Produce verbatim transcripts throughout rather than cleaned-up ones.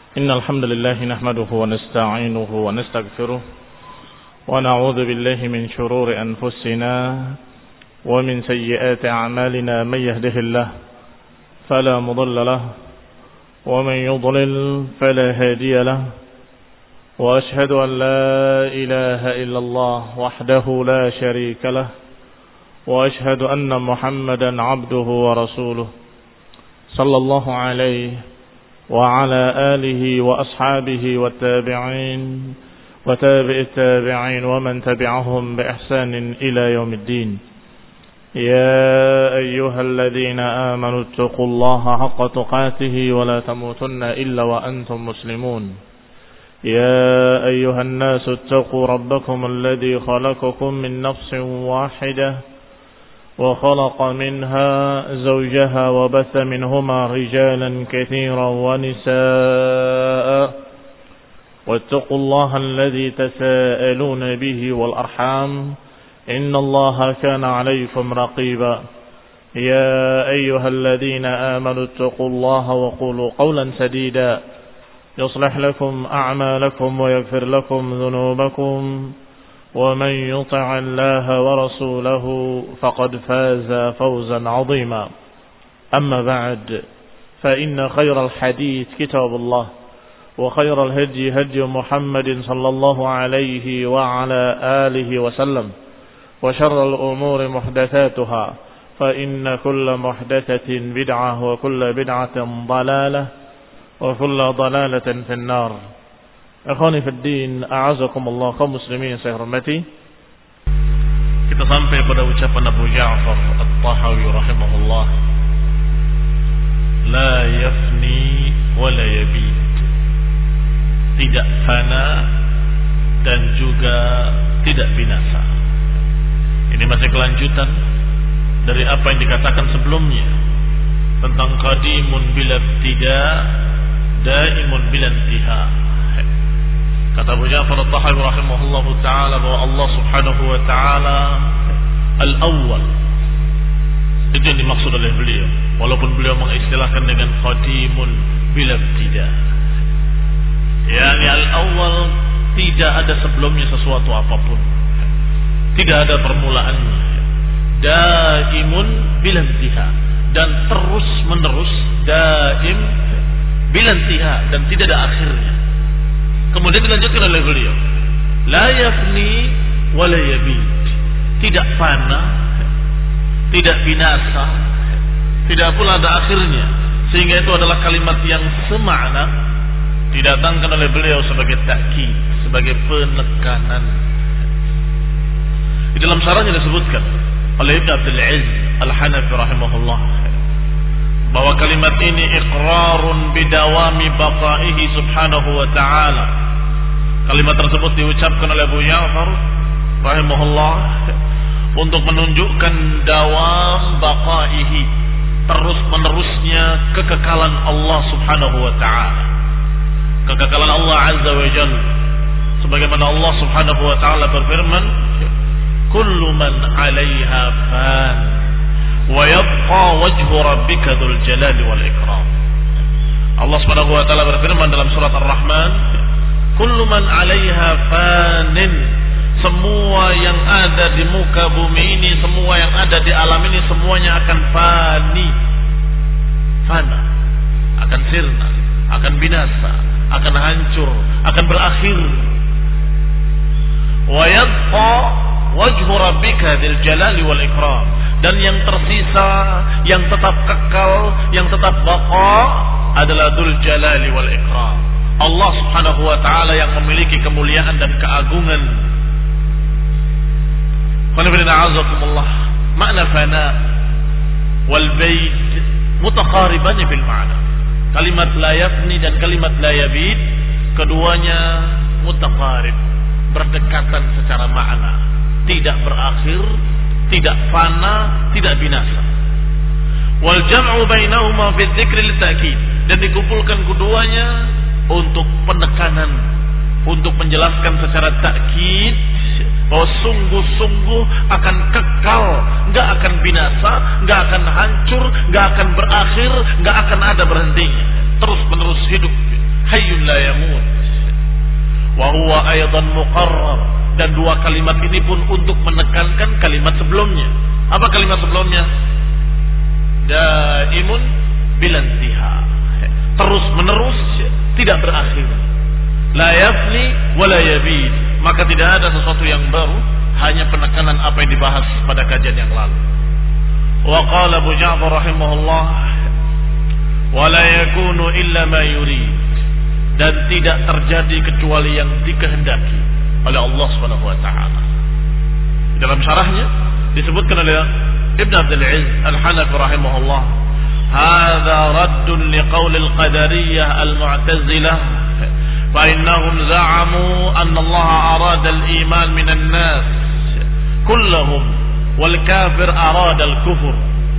إن الحمد لله نحمده ونستعينه ونستغفره ونعوذ بالله من شرور أنفسنا ومن سيئات أعمالنا. من يهده الله فلا مضل له ومن يضلل فلا هادي له، وأشهد أن لا إله إلا الله وحده لا شريك له، وأشهد أن محمدا عبده ورسوله صلى الله عليه وعلى آله وأصحابه والتابعين وتابع التابعين ومن تبعهم بإحسان إلى يوم الدين. يا أيها الذين آمنوا اتقوا الله حق تقاته ولا تموتن إلا وأنتم مسلمون. يا أيها الناس اتقوا ربكم الذي خلقكم من نفس واحدة وخلق منها زوجها وبث منهما رجالا كثيرا ونساء، واتقوا الله الذي تساءلون به والأرحام إن الله كان عليكم رقيبا. يا أيها الذين آمنوا اتقوا الله وقولوا قولا سديدا يصلح لكم أعمالكم ويغفر لكم ذنوبكم، ومن يطع الله ورسوله فقد فاز فوزا عظيما. أما بعد، فإن خير الحديث كتاب الله، وخير الهدي هدي محمد صلى الله عليه وعلى آله وسلم، وشر الأمور محدثاتها، فإن كل محدثة بدعة وكل بدعة ضلالة وكل ضلالة في النار. Akhwani fid din, a'azakumullah, kaum muslimin yang saya hormati. Kita sampai pada ucapan Abu Ja'far At-Tahawi rahimahullah, la yafni wa la yabid, tidak fana dan juga tidak binasa. Ini masih kelanjutan dari apa yang dikatakan sebelumnya tentang qadimun bila ibtida, daimun bila intiha. Kata Abu Ja'far At-Tahawi rahimahullah ta'ala bahwa Allah subhanahu wa ta'ala al-awwal, itu yang dimaksud oleh beliau, walaupun beliau mengistilahkan dengan qadimun bila ibtida, yakni al-awwal, tidak ada sebelumnya sesuatu apapun, tidak ada permulaannya, daimun bila intiha, dan terus menerus, daim bila intiha, dan tidak ada akhirnya. Kemudian dilanjutkan oleh beliau, la yafni wa la yabid, tidak fana, tidak binasa, tidak pula ada akhirnya. Sehingga itu adalah kalimat yang semakna didatangkan oleh beliau sebagai takkid, sebagai penekanan. Di dalam syarahnya disebutkan oleh Ibn Abdul Aziz Al-Hanafi rahimahullah bahwa kalimat ini iqrarun bidawami baqaihi subhanahu wa ta'ala. Kalimat tersebut diucapkan oleh Abu Ja'far rahimahullah untuk menunjukkan dawam baqaihi, terus menerusnya kekekalan Allah subhanahu wa ta'ala, kekekalan Allah azza wa jalla, sebagaimana Allah subhanahu wa ta'ala berfirman, kullu man 'alaiha fan wa yabqa wajhu rabbika dzul jalali wal ikram. Allah Subhanahu wa taala berfirman dalam surat Ar-Rahman, kullu man 'alaiha fanin, semua yang ada di muka bumi ini, semua yang ada di alam ini, semuanya akan fani, fana, akan sirna, akan binasa, akan hancur, akan berakhir. Wa yabqa wajhu rabbika dzil jalali wal ikram, dan yang tersisa, yang tetap kekal, yang tetap baqa adalah dzul jalali wal ikram, Allah subhanahu wa ta'ala yang memiliki kemuliaan dan keagungan. Qanifidina'azakumullah, makna fana wal baid mutaqariban bil ma'na. Kalimat la yafni dan kalimat la yabid, keduanya mutaqarib, berdekatan secara makna, tidak berakhir, tidak fana, tidak binasa. Wal jam'u bainahuma fi dzikri litakid, dan dikumpulkan keduanya untuk penekanan, untuk menjelaskan secara takkid bahwa sungguh-sungguh akan kekal, enggak akan binasa, enggak akan hancur, enggak akan berakhir, enggak akan ada berhentinya, terus menerus hidup, hayyun la yamut. Wa huwa aidan muqarrar. Dan dua kalimat ini pun untuk menekankan kalimat sebelumnya. Apa kalimat sebelumnya? Daimun bilantiha. Terus menerus, tidak berakhir. La yafni wa la yabid. Maka tidak ada sesuatu yang baru, hanya penekanan apa yang dibahas pada kajian yang lalu. Wa qala Abu Ja'far rahimahullah, wa la yakunu illa ma yurid. Dan tidak terjadi kecuali yang dikehendaki oleh Allah Subhanahu wa taala. Dalam syarahnya disebutkan oleh Ibn Abdul Aziz Al-Hanafi rahimahullah, hadza raddun liqaul al-qadariyah al-mu'tazilah fa innahum za'amu anna Allah arada al-iman min an-nas kullahum wal kafir arada al-kufur.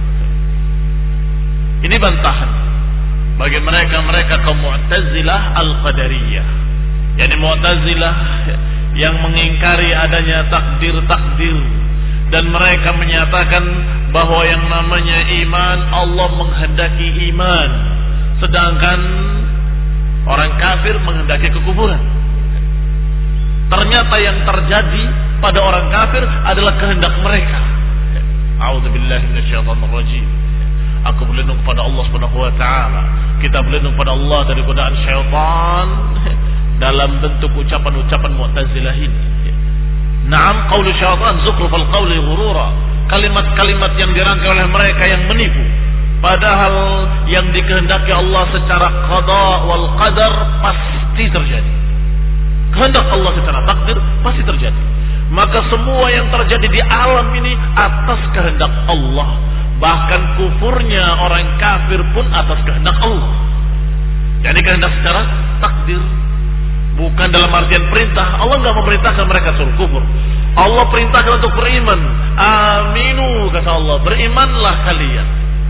Ini bantahan bagi mereka-mereka kaum Mu'tazilah al-Qadariyah. Yani Mu'tazilah yang mengingkari adanya takdir-takdir, dan mereka menyatakan bahwa yang namanya iman, Allah menghendaki iman, sedangkan orang kafir menghendaki kekufuran. Ternyata yang terjadi pada orang kafir adalah kehendak mereka. A'udzubillahi minasyaitonir rajim. Aku berlindung kepada Allah Subhanahu wa taala. Kita berlindung kepada Allah dari godaan syaitan dalam bentuk ucapan-ucapan Mu'tazilah ini. Naam, qaulu syaitan zukhrufal qawli ghurura. Kalimat-kalimat yang dirangkai oleh mereka yang menipu. Padahal yang dikehendaki Allah secara qada wal qadar pasti terjadi. Kehendak Allah secara takdir pasti terjadi. Maka semua yang terjadi di alam ini atas kehendak Allah. Bahkan kufurnya orang kafir pun atas kehendak Allah. Jadi kehendak secara takdir, bukan dalam artian perintah. Allah enggak memerintahkan mereka suruh kufur. Allah perintahkan untuk beriman. Aminu, kata Allah, berimanlah kalian.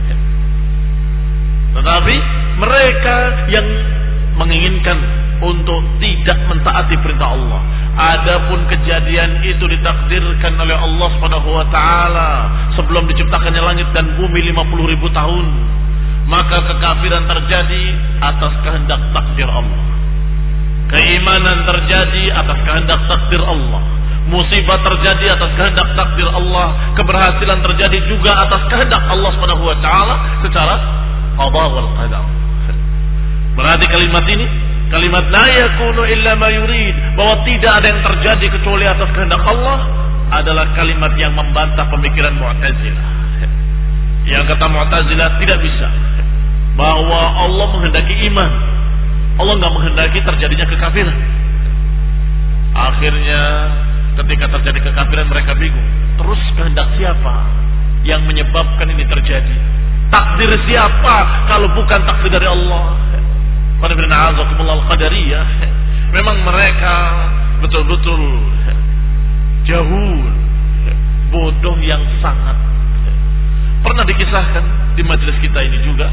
Tetapi mereka yang menginginkan untuk tidak mentaati perintah Allah. Adapun kejadian itu ditakdirkan oleh Allah Subhanahu wa taala sebelum diciptakannya langit dan bumi lima puluh ribu tahun. Maka kekafiran terjadi atas kehendak takdir Allah. Keimanan terjadi atas kehendak takdir Allah. Musibah terjadi atas kehendak takdir Allah. Keberhasilan terjadi juga atas kehendak Allah Subhanahu wa taala secara qada wal qadar. Berarti kalimat ini, kalimat la yakunu illa ma yurid, bahwa tidak ada yang terjadi kecuali atas kehendak Allah, adalah kalimat yang membantah pemikiran Mu'tazilah. Yang kata Mu'tazilah tidak bisa, bahwa Allah menghendaki iman, Allah enggak menghendaki terjadinya kekafiran. Akhirnya ketika terjadi kekafiran mereka bingung. Terus kehendak siapa yang menyebabkan ini terjadi? Takdir siapa kalau bukan takdir dari Allah? Al-Qadariyah, memang mereka betul-betul jahul, bodoh yang sangat. Pernah dikisahkan di majelis kita ini juga,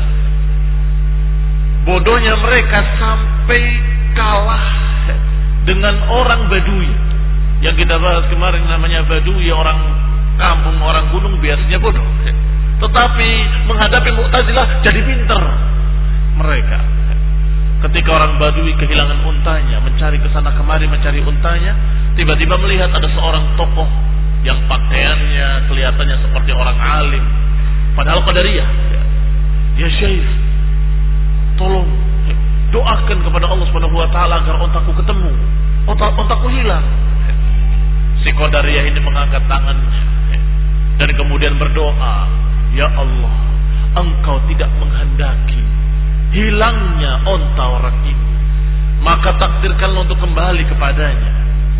bodohnya mereka sampai kalah dengan orang Badui yang kita bahas kemarin. Namanya Badui, orang kampung, orang gunung, biasanya bodoh, tetapi menghadapi Mu'tazilah jadi pinter mereka. Ketika orang Badui kehilangan untanya, mencari kesana kemari mencari untanya, tiba-tiba melihat ada seorang tokoh yang pakaiannya kelihatannya seperti orang alim, padahal Qadariyah. Ya Syekh, tolong doakan kepada Allah Subhanahu wa taala agar ontaku ketemu, ontak ontaku hilang. Si Qadariyah ini mengangkat tangannya dan kemudian berdoa, ya Allah, Engkau tidak menghendaki hilangnya onta orang ini, maka takdirkanlah untuk kembali kepadanya.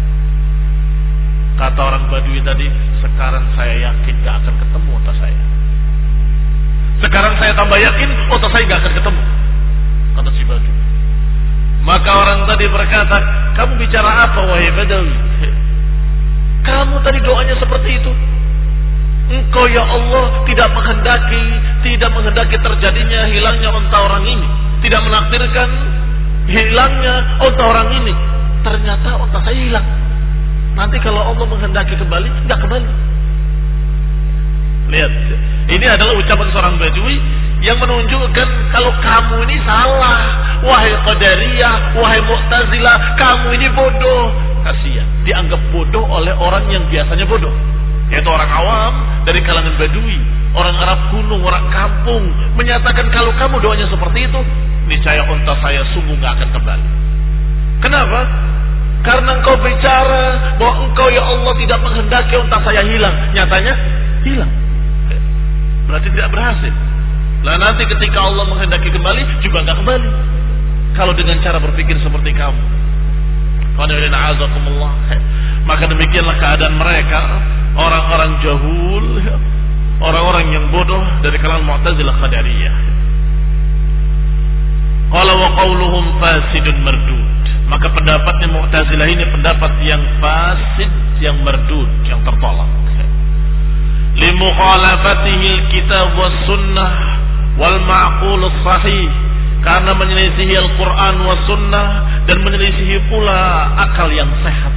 Kata orang Badui tadi, sekarang saya yakin gak akan ketemu onta saya. Sekarang saya tambah yakin onta saya gak akan ketemu, kata si Badui. Maka orang tadi berkata, kamu bicara apa wahai Badawi? Kamu tadi doanya seperti itu. Engkau ya Allah tidak menghendaki, tidak menghendaki terjadinya hilangnya onta orang ini, tidak menakdirkan hilangnya onta orang ini. Ternyata onta saya hilang. Nanti kalau Allah menghendaki kembali, tidak kembali. Lihat, ini adalah ucapan seorang Badui yang menunjukkan kalau kamu ini salah. Wahai Qadariyah, wahai Mu'tazilah, kamu ini bodoh. Kasihan, dianggap bodoh oleh orang yang biasanya bodoh, yaitu orang awam dari kalangan Badui, orang Arab gunung, orang kampung, menyatakan kalau kamu doanya seperti itu, niscaya unta saya sungguh gak akan kembali. Kenapa? Karena engkau bicara bahwa engkau ya Allah tidak menghendaki unta saya hilang, nyatanya hilang. Berarti tidak berhasil. Lah nanti ketika Allah menghendaki kembali juga gak kembali. Kalau dengan cara berpikir seperti kamu, maka demikianlah keadaan mereka, orang-orang jahul, orang-orang yang bodoh dari kalangan Mu'tazilah Qadariyah. Qala wa qawluhum fasidun mardud. Maka pendapatnya Mu'tazilah ini pendapat yang fasid, yang mardud, yang tertolak. Li mukhalafatihi al-kitab was sunnah wal ma'qul as-sahih, karena menyelisihi Al-Quran wa sunnah dan menyelisihi pula akal yang sehat.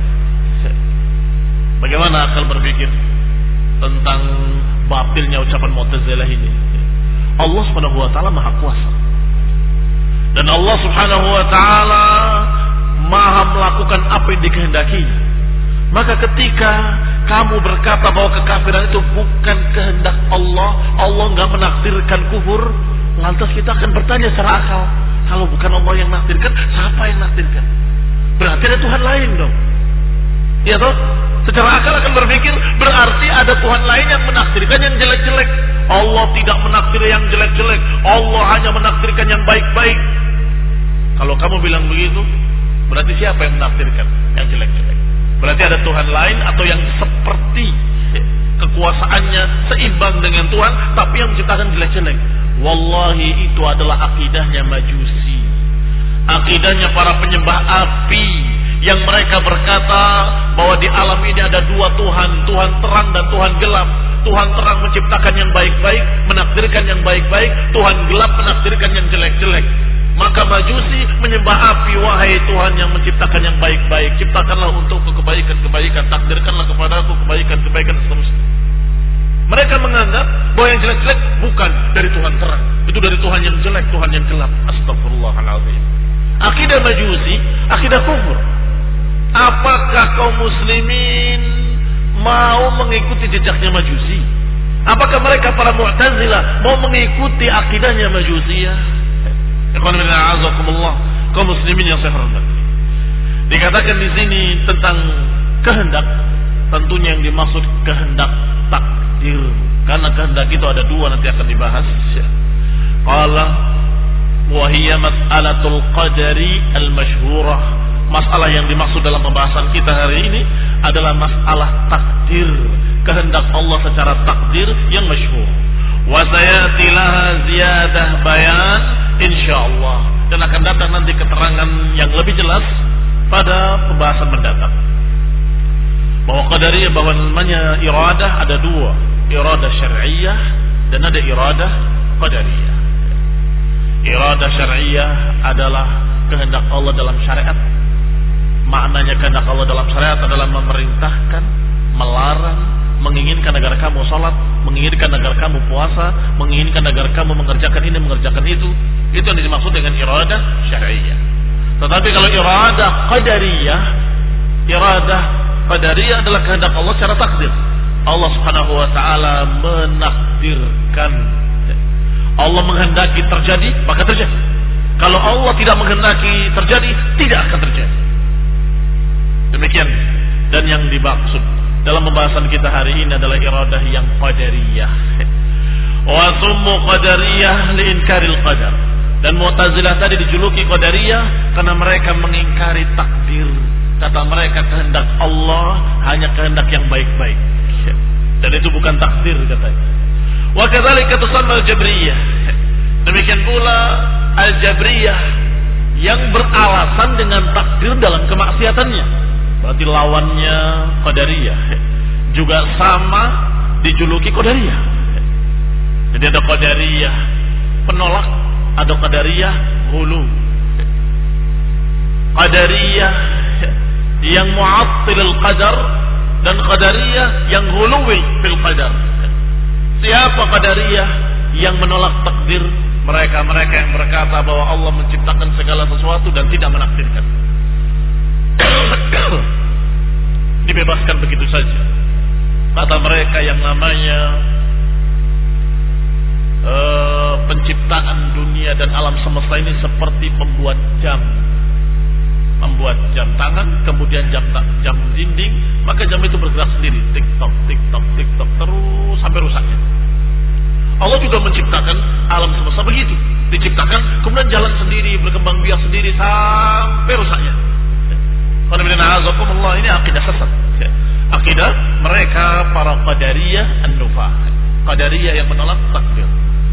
Bagaimana akal berpikir tentang batilnya ucapan Mu'tazilah ini? Allah Subhanahu wa taala Maha Kuasa. Dan Allah Subhanahu wa taala Maha melakukan apa yang dikehendakinya. Maka ketika kamu berkata bahwa kekafiran itu bukan kehendak Allah, Allah enggak menakdirkan kufur, lantas kita akan bertanya secara akal, kalau bukan Allah yang menakdirkan, siapa yang menakdirkan? Berarti ada Tuhan lain dong. Ya toh? Secara akal akan berpikir, berarti ada Tuhan lain yang menakdirkan yang jelek-jelek. Allah tidak menakdir yang jelek-jelek, Allah hanya menakdirkan yang baik-baik. Kalau kamu bilang begitu, berarti siapa yang menakdirkan yang jelek-jelek? Berarti ada Tuhan lain atau yang seperti kekuasaannya seimbang dengan Tuhan, tapi yang menciptakan jelek-jelek. Wallahi itu adalah akidahnya Majusi, akidahnya para penyembah api, yang mereka berkata bahwa di alam ini ada dua Tuhan, Tuhan terang dan Tuhan gelap. Tuhan terang menciptakan yang baik-baik, menakdirkan yang baik-baik, Tuhan gelap menakdirkan yang jelek-jelek. Maka Majusi menyembah api, wahai Tuhan yang menciptakan yang baik-baik, ciptakanlah untukku kebaikan-kebaikan, takdirkanlah kepadaku kebaikan-kebaikan seterusnya. Mereka menganggap bahwa yang jelek-jelek bukan dari Tuhan terang, itu dari Tuhan yang jelek, Tuhan yang gelap. Astagfirullahaladzim. Akidah Majusi, akidah kufur. Apakah kaum muslimin mau mengikuti jejaknya Majusi? Apakah mereka para Mu'tazilah mau mengikuti akidahnya Majusiyah? Kaum muslimin yang saya hormati, dikatakan di sini tentang kehendak, tentunya yang dimaksud kehendak takdir, karena kehendak itu ada dua, nanti akan dibahas. Qala wa hiya mas'alatul qadari al-masyhurah. Masalah yang dimaksud dalam pembahasan kita hari ini adalah masalah takdir, kehendak Allah secara takdir yang masyhur. Wa sayati laha ziyadah bayan insyaallah, dan akan datang nanti keterangan yang lebih jelas pada pembahasan mendatang. Bahwa qadariyah, bahwa namanya iradah ada dua, iradah syar'iyyah dan ada iradah qadariyah. Iradah syar'iyyah adalah kehendak Allah dalam syariat. Maknanya kehendak Allah dalam syariat adalah memerintahkan, melarang, menginginkan agar kamu salat, menginginkan agar kamu puasa, menginginkan agar kamu mengerjakan ini, mengerjakan itu. Itu yang dimaksud dengan iradah syar'iyyah. Tetapi kalau iradah qadariyah, iradah qadariyah adalah kehendak Allah secara takdir. Allah Subhanahu wa taala menakdirkan. Allah menghendaki terjadi, maka terjadi. Kalau Allah tidak menghendaki terjadi, tidak akan terjadi. Demikian. Dan yang dimaksud dalam pembahasan kita hari ini adalah iradah yang qadariyah. Wa summu qadariyah li inkaril qadar. Dan Mu'tazilah tadi dijuluki qadariyah karena mereka mengingkari takdir. Kata mereka kehendak Allah hanya kehendak yang baik-baik, dan itu bukan takdir katanya. Wa kadzalika tusamma al-jabriyah. Demikian pula al-jabriyah yang beralasan dengan takdir dalam kemaksiatannya. Berarti lawannya qadariyah juga sama dijuluki qadariyah. Jadi ada qadariyah penolak, ada qadariyah ghulu. Qadariyah yang mu'attilil qadar dan qadariyah yang ghuluwi fil qadar. Siapa qadariyah? yang menolak takdir, mereka-mereka yang berkata bahwa Allah menciptakan segala sesuatu dan tidak menakdirkan. Dibebaskan begitu saja. Kata mereka yang namanya uh, penciptaan dunia dan alam semesta ini seperti pembuat jam. Membuat jam tangan, kemudian jam jam dinding, maka jam itu bergerak sendiri, tik tok, tik tok, tik tok, terus sampai rusaknya. Allah juga menciptakan alam semesta begitu, diciptakan, kemudian jalan sendiri, berkembang biak sendiri sampai rusaknya. Ini akidah sesat. Akidah mereka para qadariyah an-nufah, qadariyah yang menolak takdir.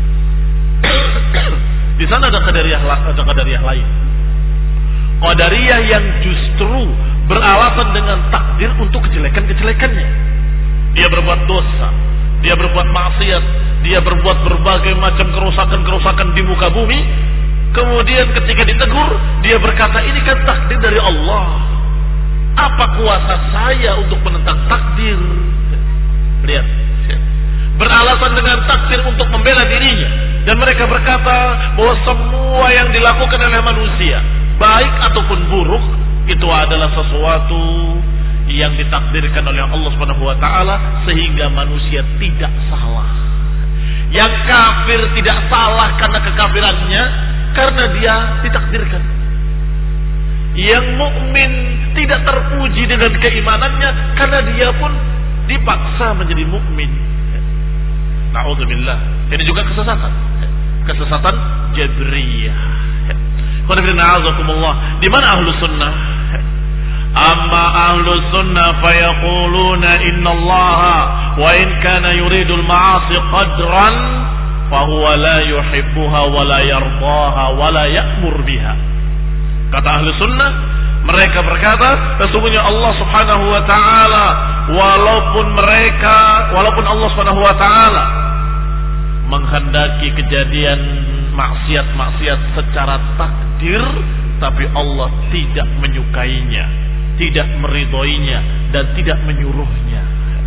Di sana ada qadariyah, ada qadariyah lain. Qadariyah yang justru beralasan dengan takdir untuk kejelekan-kejelekannya. Dia berbuat dosa, dia berbuat maksiat, dia berbuat berbagai macam kerusakan-kerusakan di muka bumi. Kemudian ketika ditegur, dia berkata, ini kan takdir dari Allah. Apa kuasa saya untuk menentang takdir? Lihat, beralasan dengan takdir untuk membela dirinya. Dan mereka berkata bahwa semua yang dilakukan oleh manusia, baik ataupun buruk, itu adalah sesuatu yang ditakdirkan oleh Allah Subhanahu wa taala sehingga manusia tidak salah. Yang kafir tidak salah karena kekafirannya, karena dia ditakdirkan. Yang mukmin tidak terpuji dengan keimanannya karena dia pun dipaksa menjadi mukmin. Na'udzubillah. Ini juga kesesatan. Kesesatan Jabriyah. Di mana ahlu sunnah? Amma ahlu sunnah fayaquluna inna allaha wa in kana yuridul ma'asi qadran fahuwa la yuhibbuha wa la yardaha wa la ya'mur biha. Kata ahlu sunnah, mereka berkata sesungguhnya Allah subhanahu wa ta'ala walaupun mereka walaupun Allah subhanahu wa ta'ala menghendaki kejadian maksiat-maksiat secara takdir, tapi Allah tidak menyukainya, tidak meridhoinya, dan tidak menyuruhnya.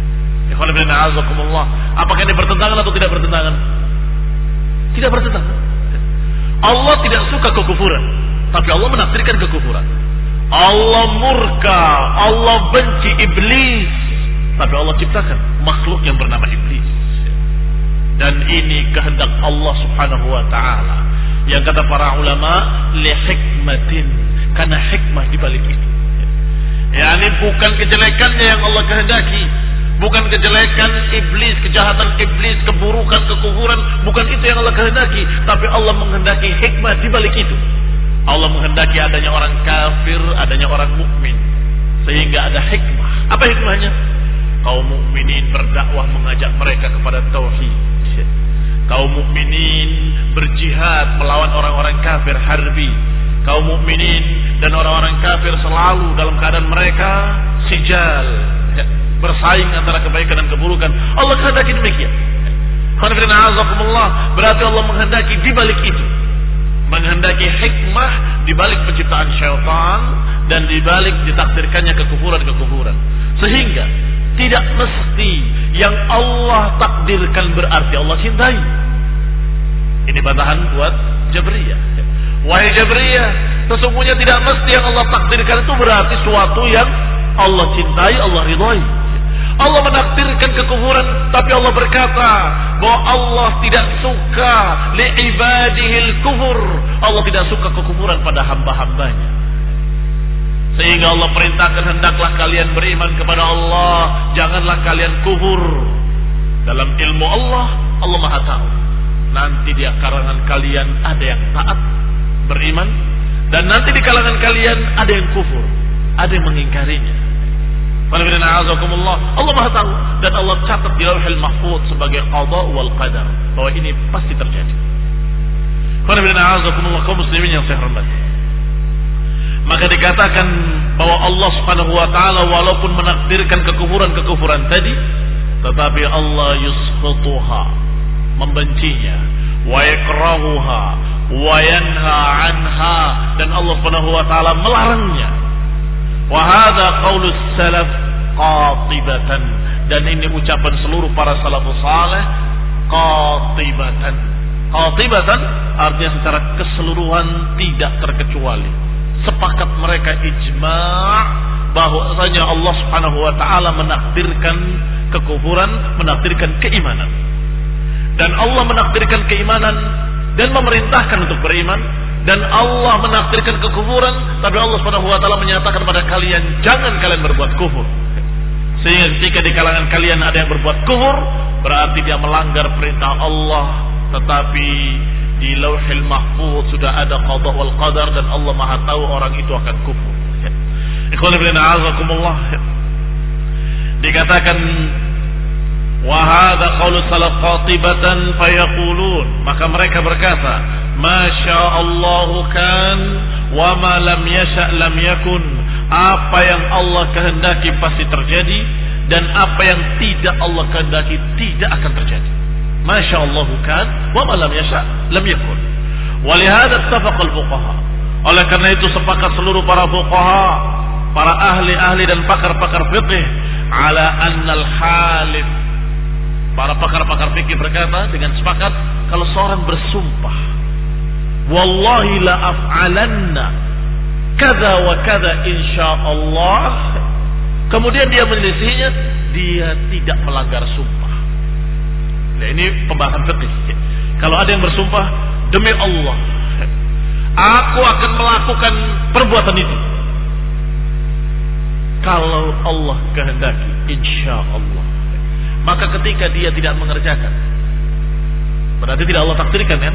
Apakah ini bertentangan atau tidak bertentangan? Tidak bertentangan. Allah tidak suka kekufuran, tapi Allah menakdirkan kekufuran. Allah murka, Allah benci iblis, tapi Allah ciptakan makhluk yang bernama iblis. Dan ini kehendak Allah subhanahu wa ta'ala, yang kata para ulama li hikmatin, karena hikmah di balik itu. Yani bukan kejelekannya yang Allah kehendaki, bukan kejelekan iblis, kejahatan iblis, keburukan, kekufuran, bukan itu yang Allah kehendaki, tapi Allah menghendaki hikmah di balik itu. Allah menghendaki adanya orang kafir, adanya orang mukmin, sehingga ada hikmah. Apa hikmahnya? Kaum mukminin berdakwah mengajak mereka kepada tauhid. Kaum mukminin berjihad melawan orang-orang kafir harbi. Kaum mukminin dan orang-orang kafir selalu dalam keadaan mereka sijal, bersaing antara kebaikan dan keburukan. Allah kehendaki demikian. Berarti Allah menghendaki di balik itu, menghendaki hikmah di balik penciptaan syaitan dan di balik ditakdirkannya kekufuran-kekufuran. Sehingga tidak mesti yang Allah takdirkan berarti Allah cintai. Ini bantahan buat Jabriyah. Wahai Jabriyah, sesungguhnya tidak mesti yang Allah takdirkan itu berarti suatu yang Allah cintai, Allah ridhai. Allah menakdirkan kekufuran, tapi Allah berkata bahwa Allah tidak suka li'ibadihil kufur. Allah tidak suka kekufuran pada hamba-hambanya. Sehingga Allah perintahkan hendaklah kalian beriman kepada Allah, janganlah kalian kufur. Dalam ilmu Allah, Allah Maha tahu. Nanti di kalangan kalian ada yang taat, beriman, dan nanti di kalangan kalian ada yang kufur, ada yang mengingkarinya. Allah Maha tahu, dan Allah catat di Lauhul Mahfuz sebagai qada wal qadar bahwa ini pasti terjadi. Kaum muslimin yang saya hormati, maka dikatakan bahwa Allah Subhanahu wa taala walaupun menakdirkan kekufuran-kekufuran tadi, tetapi Allah yuskhituha, membencinya, wa yakrahuha wa yanha anha, dan Allah Subhanahu wa taala melarangnya. Wa hadza qaulus salaf qatibatan, dan ini ucapan seluruh para salafus saleh qatibatan. Qatibatan artinya secara keseluruhan tidak terkecuali. Sepakat mereka ijma' bahwasanya Allah Subhanahu wa taala menakdirkan kekufuran, menakdirkan keimanan. Dan Allah menakdirkan keimanan dan memerintahkan untuk beriman, dan Allah menakdirkan kekufuran, tapi Allah Subhanahu wa taala menyatakan kepada kalian jangan kalian berbuat kufur. Sehingga ketika di kalangan kalian ada yang berbuat kufur, berarti dia melanggar perintah Allah, tetapi di Lauhil Mahfuz sudah ada qada wal qadar dan Allah Maha tahu orang itu akan kufur. Ikhwan fillah a'azakumullah. Dikatakan wa hadza qaulu salaf qatibatan fayaqulun, maka mereka berkata masya Allahu kan wa ma lam yasha lam yakun, apa yang Allah kehendaki pasti terjadi dan apa yang tidak Allah kehendaki tidak akan terjadi. Masya Allahu kan wa ma lam yasha lam yakun. Wa lihadza ittafaqa al-fuqaha, oleh karena itu sepakat seluruh para fuqaha, para ahli-ahli dan pakar-pakar fikih, ala annal halif, para pakar-pakar fikih berkata dengan sepakat kalau seorang bersumpah wallahi la af'alanna kadza wa kadza insyaallah, kemudian dia menyelisihinya, dia tidak melanggar sumpah. Nah, ini pembahasan fikih. Kalau ada yang bersumpah demi Allah aku akan melakukan perbuatan itu kalau Allah kehendaki insyaallah, maka ketika dia tidak mengerjakan berarti tidak Allah takdirkan kan?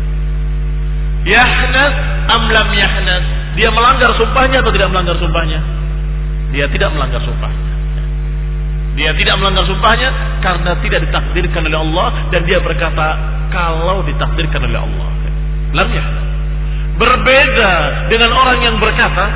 Yahnas am lam yahnas, dia melanggar sumpahnya atau tidak melanggar sumpahnya? Dia tidak melanggar sumpahnya. Dia tidak melanggar sumpahnya karena tidak ditakdirkan oleh Allah, dan dia berkata kalau ditakdirkan oleh Allah. Lam yahnas. Berbeda dengan orang yang berkata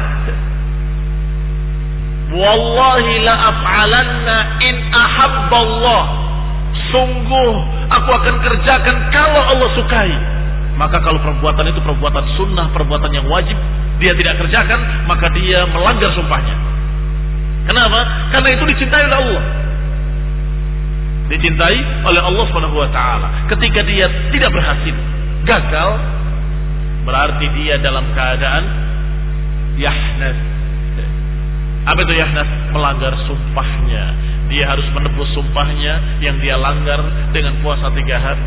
wallahi la af'alanna in ahabballah, sungguh aku akan kerjakan kalau Allah sukai. Maka kalau perbuatan itu perbuatan sunnah, perbuatan yang wajib, dia tidak kerjakan, maka dia melanggar sumpahnya. Kenapa? Karena itu dicintai oleh Allah. Dicintai oleh Allah Subhanahu wa taala. Ketika dia tidak berhasil, gagal, berarti dia dalam keadaan yahnas. Apa itu yahnas? Melanggar sumpahnya. Dia harus menebus sumpahnya yang dia langgar dengan puasa tiga hari.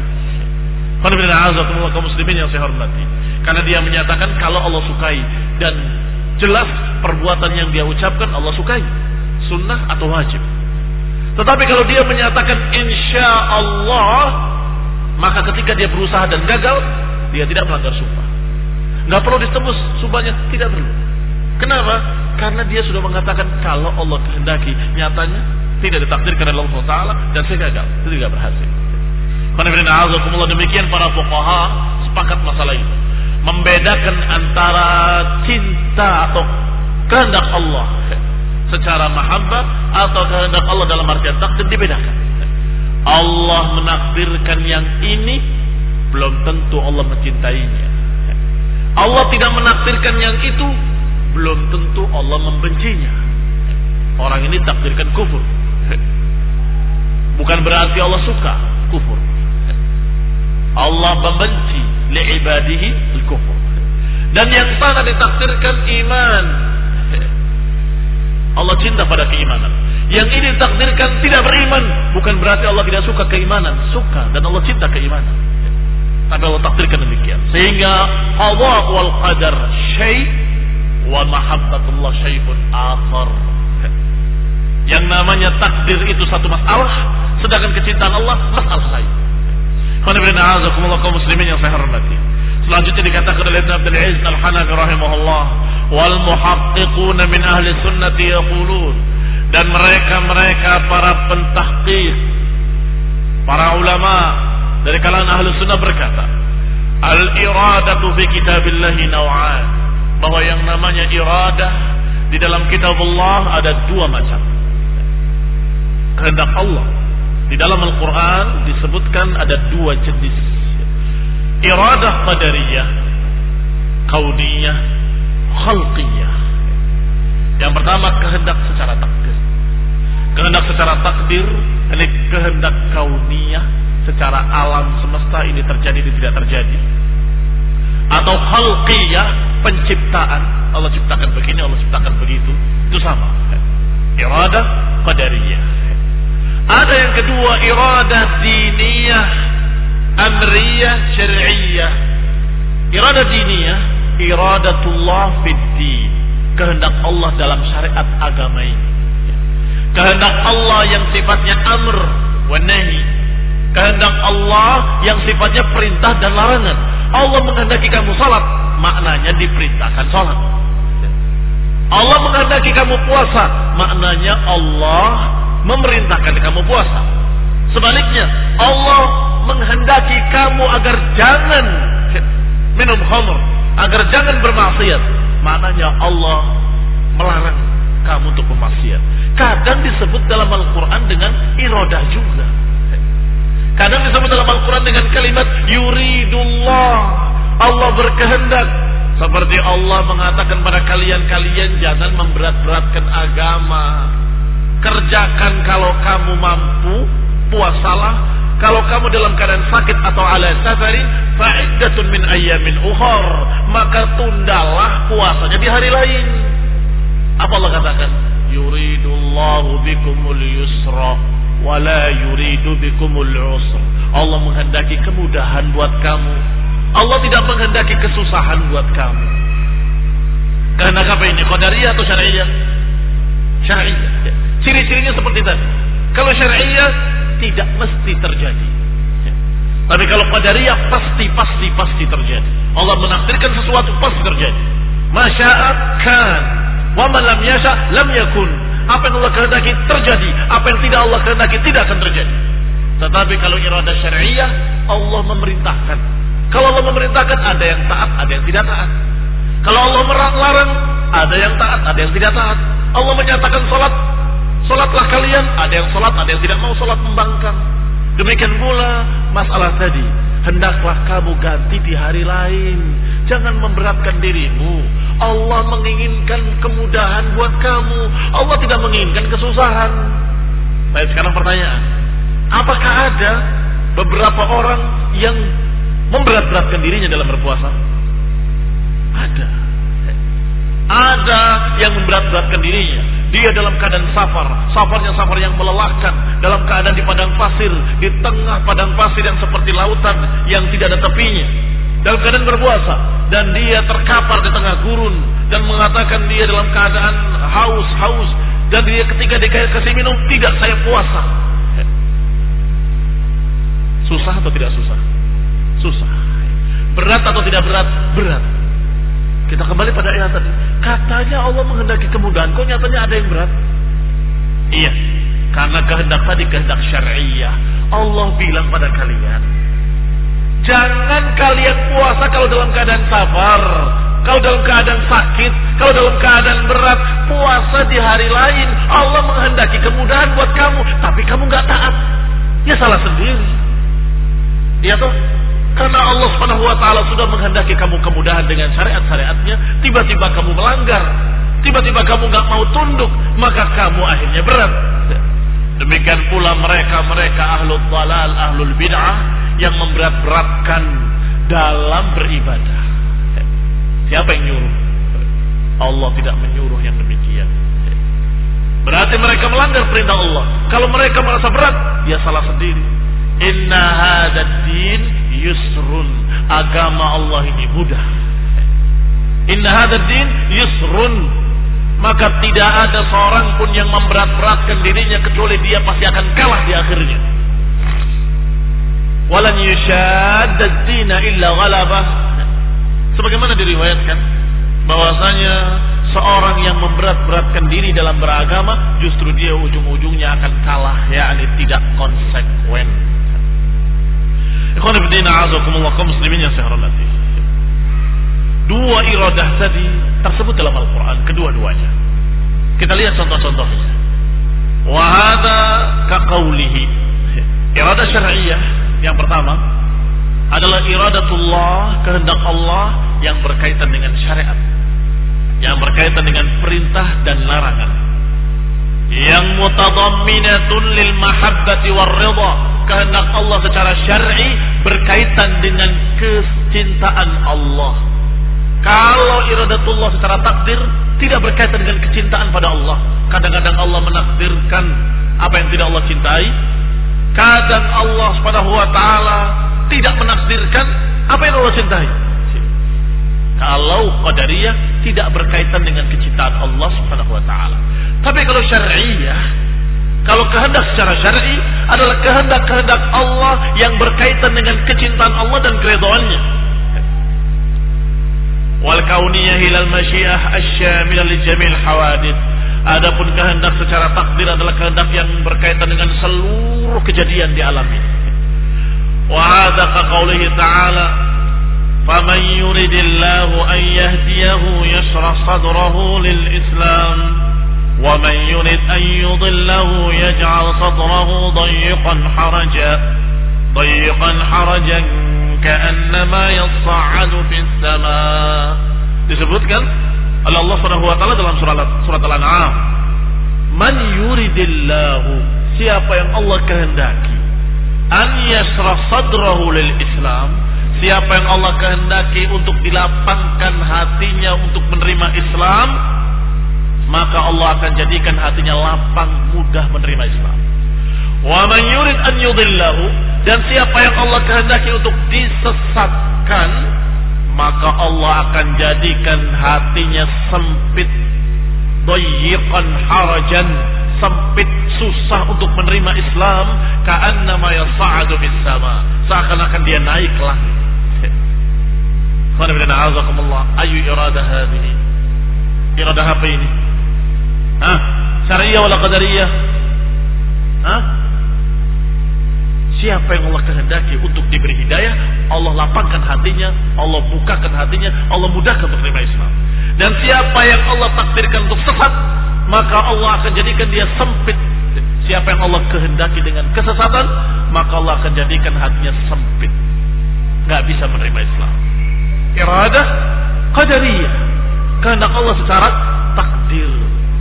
Kaum muslimin yang saya hormati, karena dia menyatakan kalau Allah sukai, dan jelas perbuatan yang dia ucapkan Allah sukai, sunnah atau wajib. Tetapi kalau dia menyatakan insya Allah, maka ketika dia berusaha dan gagal, dia tidak melanggar sumpah. Nggak perlu ditebus sumpahnya, tidak perlu. Kenapa? Karena dia sudah mengatakan kalau Allah kehendaki, nyatanya tidak ditakdirkan oleh Allah Taala dan saya gagal, itu tidak berhasil. Demikian para fuqaha sepakat masalah itu, membedakan antara cinta atau kehendak Allah secara mahabbah atau kehendak Allah dalam artian takdir, dibedakan. Allah menakdirkan yang ini belum tentu Allah mencintainya. Allah tidak menakdirkan yang itu belum tentu Allah membencinya. Orang ini takdirkan kufur, bukan berarti Allah suka kufur. Allah membenci li'ibadihi al-kufur. Dan yang sana ditakdirkan iman. Allah cinta pada keimanan. Yang ini ditakdirkan tidak beriman, bukan berarti Allah tidak suka keimanan, suka, dan Allah cinta keimanan. Tapi Allah takdirkan demikian. Sehingga qada wal qadar syai' wa mahabbatullah syai'un akhar. Yang namanya takdir itu satu masalah, sedangkan kecintaan Allah masalah lain. Kaum muslimin yang saya hormati, selanjutnya dikatakan oleh Ibn Abdul Aziz Al-Hanafi rahimahullah, wal muhaqqiquna min ahli sunnati yaqulun, dan mereka-mereka para pentahqiq, para ulama dari kalangan ahli sunnah berkata, al-iradatu fi kitabillahi naw'an, bahwa yang namanya iradah di dalam kitab Allah ada dua macam. Kehendak Allah di dalam Al-Quran disebutkan ada dua jenis. Iradah qadariyah, kauniyah, khalqiyah. Yang pertama kehendak secara takdir. Kehendak secara takdir, ini kehendak kauniyah, secara alam semesta ini terjadi dan tidak terjadi. Atau khalqiyah, penciptaan, Allah ciptakan begini, Allah ciptakan begitu, itu sama. Iradah qadariyah. Ada yang kedua, iradah diniyah, amriyah, syar'iyyah. Iradah diniyah, iradatullah fid din, kehendak Allah dalam syariat agama ini. Kehendak Allah yang sifatnya amr wa nahi, kehendak Allah yang sifatnya perintah dan larangan. Allah menghendaki kamu salat, maknanya diperintahkan salat. Allah menghendaki kamu puasa, maknanya Allah memerintahkan kamu puasa. Sebaliknya, Allah menghendaki kamu agar jangan minum khamr, agar jangan bermaksiat, maknanya Allah melarang kamu untuk bermaksiat. Kadang disebut dalam Al-Quran dengan iradah juga. Kadang disebut dalam Al-Quran dengan kalimat yuridullah, Allah berkehendak. Seperti Allah mengatakan pada kalian-kalian jangan memberat-beratkan agama. Kerjakan kalau kamu mampu, puasalah. Kalau kamu dalam keadaan sakit atau ala safarin, fa'iddatun min ayyamin ukhar, maka tundalah puasanya di hari lain. Apa Allah katakan? Yuridullahu bikumul yusra wala yuridu bikumul usra. Allah menghendaki kemudahan buat kamu. Allah tidak menghendaki kesusahan buat kamu. Karena apa ini? Qadariyah atau syar'iyyah? Syar'iyyah. Ciri-cirinya seperti tadi. Kalau syar'iyyah tidak mesti terjadi. Tapi kalau qadariyah pasti pasti pasti terjadi. Allah menakdirkan sesuatu pasti terjadi. Masya'a kan, wa man lam yasha lam yakun. Apa yang Allah kehendaki terjadi, apa yang tidak Allah kehendaki tidak akan terjadi. Tetapi kalau iradah syar'iyyah, Allah memerintahkan. Kalau Allah memerintahkan, ada yang taat, ada yang tidak taat. Kalau Allah melarang, ada yang taat, ada yang tidak taat. Allah menyatakan salat, salatlah kalian, ada yang salat, ada yang tidak mau salat, membangkang. Demikian pula masalah tadi, hendaklah kamu ganti di hari lain. Jangan memberatkan dirimu. Allah menginginkan kemudahan buat kamu. Allah tidak menginginkan kesusahan. Baik, sekarang pertanyaan, apakah ada beberapa orang yang memberat-beratkan dirinya dalam berpuasa? Ada. Ada yang memberat-beratkan dirinya. Dia dalam keadaan safar, safarnya safar yang melelahkan, dalam keadaan di padang pasir, di tengah padang pasir yang seperti lautan yang tidak ada tepinya, dalam keadaan berpuasa, dan dia terkapar di tengah gurun dan mengatakan dia dalam keadaan haus, haus, dan dia ketika dikasih minum, tidak, saya puasa. Susah atau tidak susah? Susah. Berat atau tidak berat? Berat. Kita kembali pada ayat tadi. Katanya Allah menghendaki kemudahan, kok nyatanya ada yang berat? Iya, karena kehendak tadi kehendak syar'iyyah. Allah bilang pada kalian, jangan kalian puasa kalau dalam keadaan safar, kalau dalam keadaan sakit, kalau dalam keadaan berat. Puasa di hari lain. Allah menghendaki kemudahan buat kamu, tapi kamu gak taat, ya salah sendiri. Iya toh? Karena Allah Subhanahu wa taala sudah menghendaki kamu kemudahan dengan syariat-syariatnya, tiba-tiba kamu melanggar, tiba-tiba kamu gak mau tunduk, maka kamu akhirnya berat. Demikian pula mereka-mereka ahlul dhalal, ahlul bid'ah yang memberat-beratkan dalam beribadah. Siapa yang nyuruh? Allah tidak menyuruh yang demikian. Berarti mereka melanggar perintah Allah. Kalau mereka merasa berat, ya salah sendiri. Inna hadzal din yusrun. Agama Allah ini mudah. Inna hadzal din yusrun. Maka tidak ada seorang pun yang memberat-beratkan dirinya kecuali dia pasti akan kalah di akhirnya. Walan yushadd ad-din illa ghalabah. Sebagaimana diriwayatkan bahwasanya seorang yang memberat-beratkan diri dalam beragama justru dia ujung-ujungnya akan kalah, yakni tidak konsekuen. Ikhwan fillah, a'azakumullah kaum muslimin yang saya hormati. Dua iradah tadi tersebut dalam Al-Quran, kedua-duanya. Kita lihat contoh-contohnya. Wa hadza ka qawlihi. Iradah syar'iyyah yang pertama adalah iradatullah, kehendak Allah yang berkaitan dengan syariat, yang berkaitan dengan perintah dan larangan, yang mutadamminatun lil mahabbati war ridha, kehendak Allah secara syar'i berkaitan dengan kecintaan Allah. Kalau iradatullah secara takdir tidak berkaitan dengan kecintaan pada Allah. Kadang-kadang Allah menakdirkan apa yang tidak Allah cintai. Kadang Allah Subhanahu wa taala tidak menakdirkan apa yang Allah cintai. Kalau qadariyah tidak berkaitan dengan kecintaan Allah Subhanahu wa taala. Tapi kalau syar'iyah, kalau kehendak secara syar'i adalah kehendak-kehendak Allah yang berkaitan dengan kecintaan Allah dan keridhaannya. Wal kauniyah hilal masyiah asyamilah li jamil hawadith. Adapun kehendak secara takdir adalah kehendak yang berkaitan dengan seluruh kejadian di alam ini. Wa hadza ka qoulihi ta'ala, "Faman yuridillahu an yahdiyahu yashrah sadrahu lil Islam, wa man yurid an yudillahu yaj'al sadrahu dayyqan harajan dayyqan harajan ka'annama yas'adu fis sama." Disebutkan oleh Allah Subhanahu wa taala dalam surat surat Al-An'am, "Man yuridillahu," siapa yang Allah kehendaki, "an yashrah sadrahu lil Islam," siapa yang Allah kehendaki untuk dilapangkan hatinya untuk menerima Islam, maka Allah akan jadikan hatinya lapang, mudah menerima Islam. Wa man yurid an yudillahu, dan siapa yang Allah kehendaki untuk disesatkan, maka Allah akan jadikan hatinya sempit, dayyiqan harajan, sempit, susah untuk menerima Islam, ka'annama yas'adu bis sama, seakan-akan dia naik ke langit. Ayu iradah hadhihi, iradah apa ini? Hah? Syar'iyah wala qadariyah? Hah? Siapa yang Allah kehendaki untuk diberi hidayah, Allah lapangkan hatinya, Allah bukakan hatinya, Allah mudahkan untuk menerima Islam. Dan siapa yang Allah takdirkan untuk sesat, maka Allah akan jadikan dia sempit. Siapa yang Allah kehendaki dengan kesesatan, maka Allah akan jadikan hatinya sempit, nggak bisa menerima Islam. Iradah qadariyah, kehendak Allah secara takdir.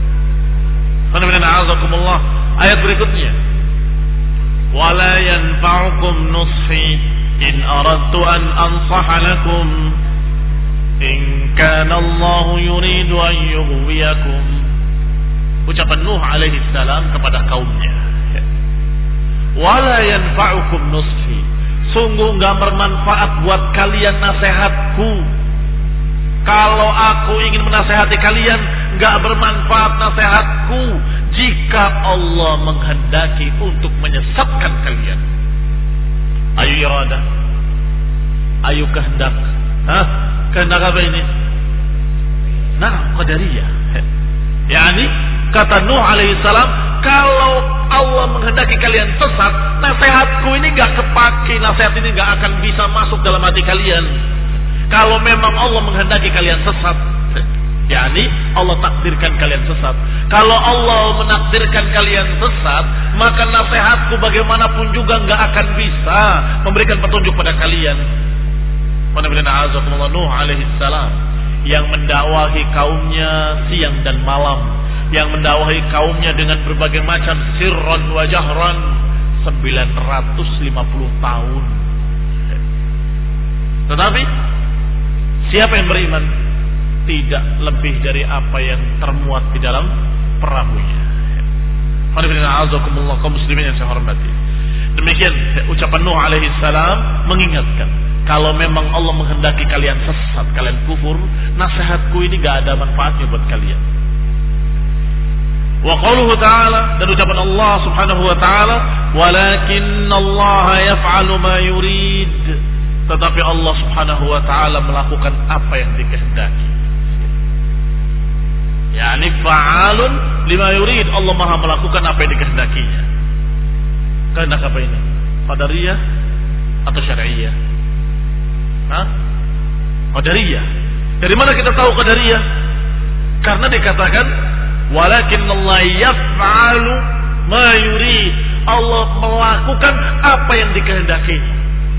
Ayat berikutnya, "Wala yanfa'ukum nushi in aradtu an ansaha lakum in kana Allah yuridu an yughwiyakum." Ucapan Nuh alaihi salam kepada kaumnya. "Wala yanfa'ukum nushi," sungguh enggak bermanfaat buat kalian nasihatku. Kalau aku ingin menasehati kalian, enggak bermanfaat nasihatku jika Allah menghendaki untuk menyesatkan kalian. Ayu iradah, ayu kehendak. Hah? Kehendak apa ini? Nah, qadariyah. Yani kata Nuh alaihi salam, kalau Allah menghendaki kalian sesat, nasihatku ini enggak kepake, nasihat ini enggak akan bisa masuk dalam hati kalian. Kalau memang Allah menghendaki kalian sesat, yakni Allah takdirkan kalian sesat. Kalau Allah menakdirkan kalian sesat, maka nasihatku bagaimanapun juga enggak akan bisa memberikan petunjuk pada kalian. Nuh alaihi salam yang mendakwahi kaumnya siang dan malam, yang mendakwahi kaumnya dengan berbagai macam sirran wa jahran, sembilan ratus lima puluh tahun. Tetapi siapa yang beriman tidak lebih dari apa yang termuat di dalam perahunya. Kaum muslimin yang saya hormati, demikian ucapan Nuh alaihi salam mengingatkan, kalau memang Allah menghendaki kalian sesat, kalian kufur, nasihatku ini gak ada manfaatnya buat kalian. Wa qauluhu ta'ala, dan ucapan Allah subhanahu wa ta'ala, "Walakinnallaha yaf'alu ma yurid," tetapi Allah subhanahu wa ta'ala melakukan apa yang dikehendaki. Yani fa'alun lima yurid, Allah maha melakukan apa yang dikehendakinya. Kehendak apa ini? Qadariyah atau syar'iyah? Hah? Qadariyah. Dari mana kita tahu qadariyah? Karena dikatakan walakinnallaha yaf'alu ma yurid, Allah melakukan apa yang dikehendakinya.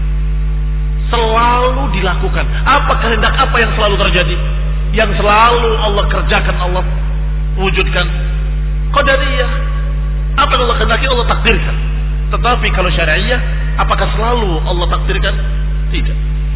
Selalu dilakukan. Apa kehendak apa yang selalu terjadi? Yang selalu Allah kerjakan, Allah wujudkan. Qadariyah. Apa yang Allah kehendaki, Allah takdirkan. Tetapi kalau syariah, apakah selalu Allah takdirkan? Tidak.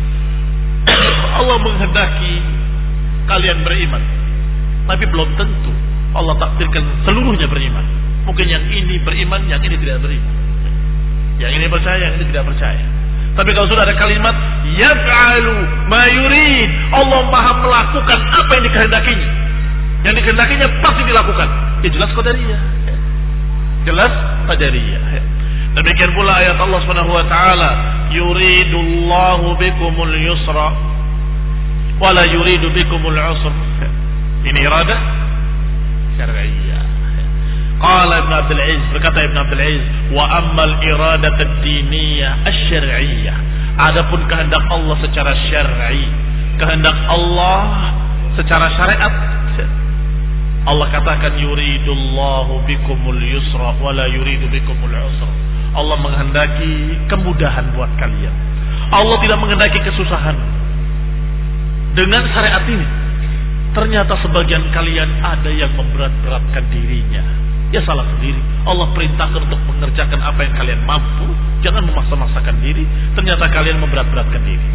Allah menghendaki kalian beriman, tapi belum tentu Allah takdirkan seluruhnya beriman. Mungkin yang ini beriman, yang ini tidak beriman. Yang ini percaya, yang ini tidak percaya. Tapi kalau sudah ada kalimat yaf'alu ma yurid, Allah Maha melakukan apa yang dikehendakinya. Yang dikehendakinya pasti dilakukan. Ya jelas qadariyah. Jelas qadariyah. Demikian pula ayat Allah Subhanahu wa taala, yuridullahu bikumul yusra wa la yuridu bikumul usra. Ini iradah syar'iyyah. Qala Ibn Abdul Aziz, berkata Ibn Abdul Aziz, wa ammal iradat ad-diniyah asy-syar'iyyah. Adapun kehendak Allah secara syar'i, kehendak Allah secara syariat, Allah katakan yuridullahu bikumul yusra wa la yuridu bikumul usra. Allah menghendaki kemudahan buat kalian. Allah tidak menghendaki kesusahan. Dengan syariat ini, ternyata sebagian kalian ada yang memberat-beratkan dirinya. Ya salah sendiri. Allah perintahkan untuk mengerjakan apa yang kalian mampu. Jangan memaksa-maksakan diri. Ternyata kalian memberat-beratkan diri.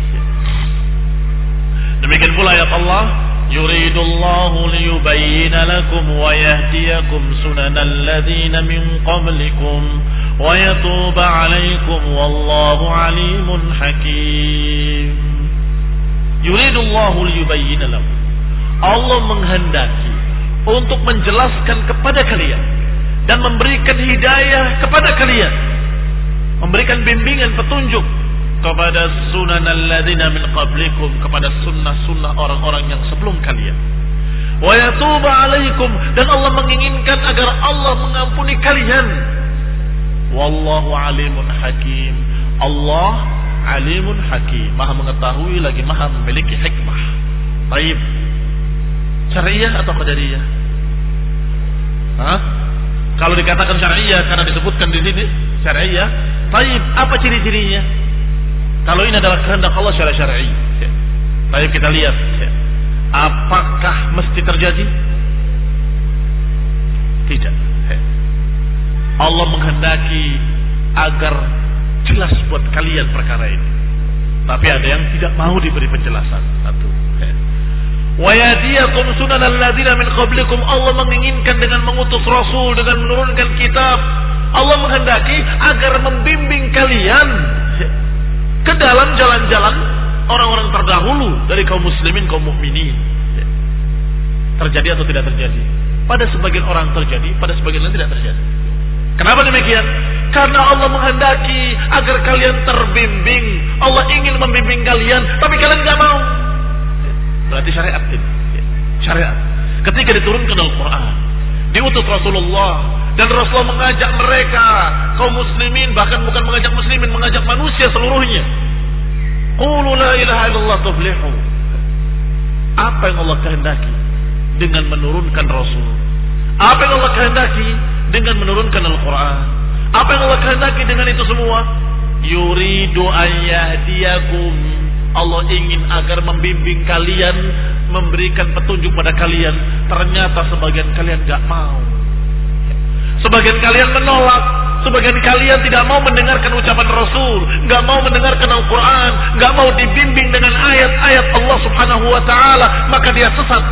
Demikian pula ayat Allah, yuridullahu liyubayyina lakum wa yahdiyakum sunanal ladzina min qablikum wa yatuba 'alaikum wallahu 'alimun hakim. Yuridullahu liyubayyina lakum. Allah menghendaki untuk menjelaskan kepada kalian dan memberikan hidayah kepada kalian, memberikan bimbingan petunjuk kepada sunanal ladzina min qablikum, kepada sunnah-sunnah orang-orang yang sebelum kalian. Wa yatuba 'alaikum, dan Allah menginginkan agar Allah mengampuni kalian. Wallahu alimun hakim. Allah alimun hakim, maha mengetahui lagi maha memiliki hikmah. Baik. Syariah atau qadariyah? Hah? Kalau dikatakan syariah karena disebutkan di sini syariah, baik, apa ciri-cirinya? Kalau ini adalah kehendak Allah secara syar'i. Baik, kita lihat. Apakah mesti terjadi? Tidak. Allah menghendaki agar jelas buat kalian perkara ini. Tapi ada yang tidak mau diberi penjelasan. Satu. Wa yadiyakum sunanal ladzina min qablikum. Allah menginginkan dengan mengutus Rasul, dengan menurunkan kitab, Allah menghendaki agar membimbing kalian ke dalam jalan-jalan orang-orang terdahulu dari kaum muslimin, kaum mukminin. Terjadi atau tidak terjadi? Pada sebagian orang terjadi, pada sebagian lain tidak terjadi. Kenapa demikian? Karena Allah menghendaki agar kalian terbimbing. Allah ingin membimbing kalian, tapi kalian tidak mau. Berarti syariat ini. Syariat. Ketika diturunkan Al-Quran, diutus Rasulullah, dan Rasulullah mengajak mereka, kaum muslimin, bahkan bukan mengajak muslimin, mengajak manusia seluruhnya. Qulu la ilaha illallah tuflihu. Apa yang Allah kehendaki dengan menurunkan Rasul? Apa yang Allah kehendaki dengan menurunkan Al-Quran? Apa yang Allah kehendaki dengan itu semua? Yuridu an yahdiyakum. Allah ingin agar membimbing kalian, memberikan petunjuk pada kalian. Ternyata sebagian kalian gak mau. Sebagian kalian menolak. Sebagian kalian tidak mau mendengarkan ucapan Rasul, gak mau mendengarkan Al-Quran, gak mau dibimbing dengan ayat-ayat Allah Subhanahu wa ta'ala, maka dia sesat.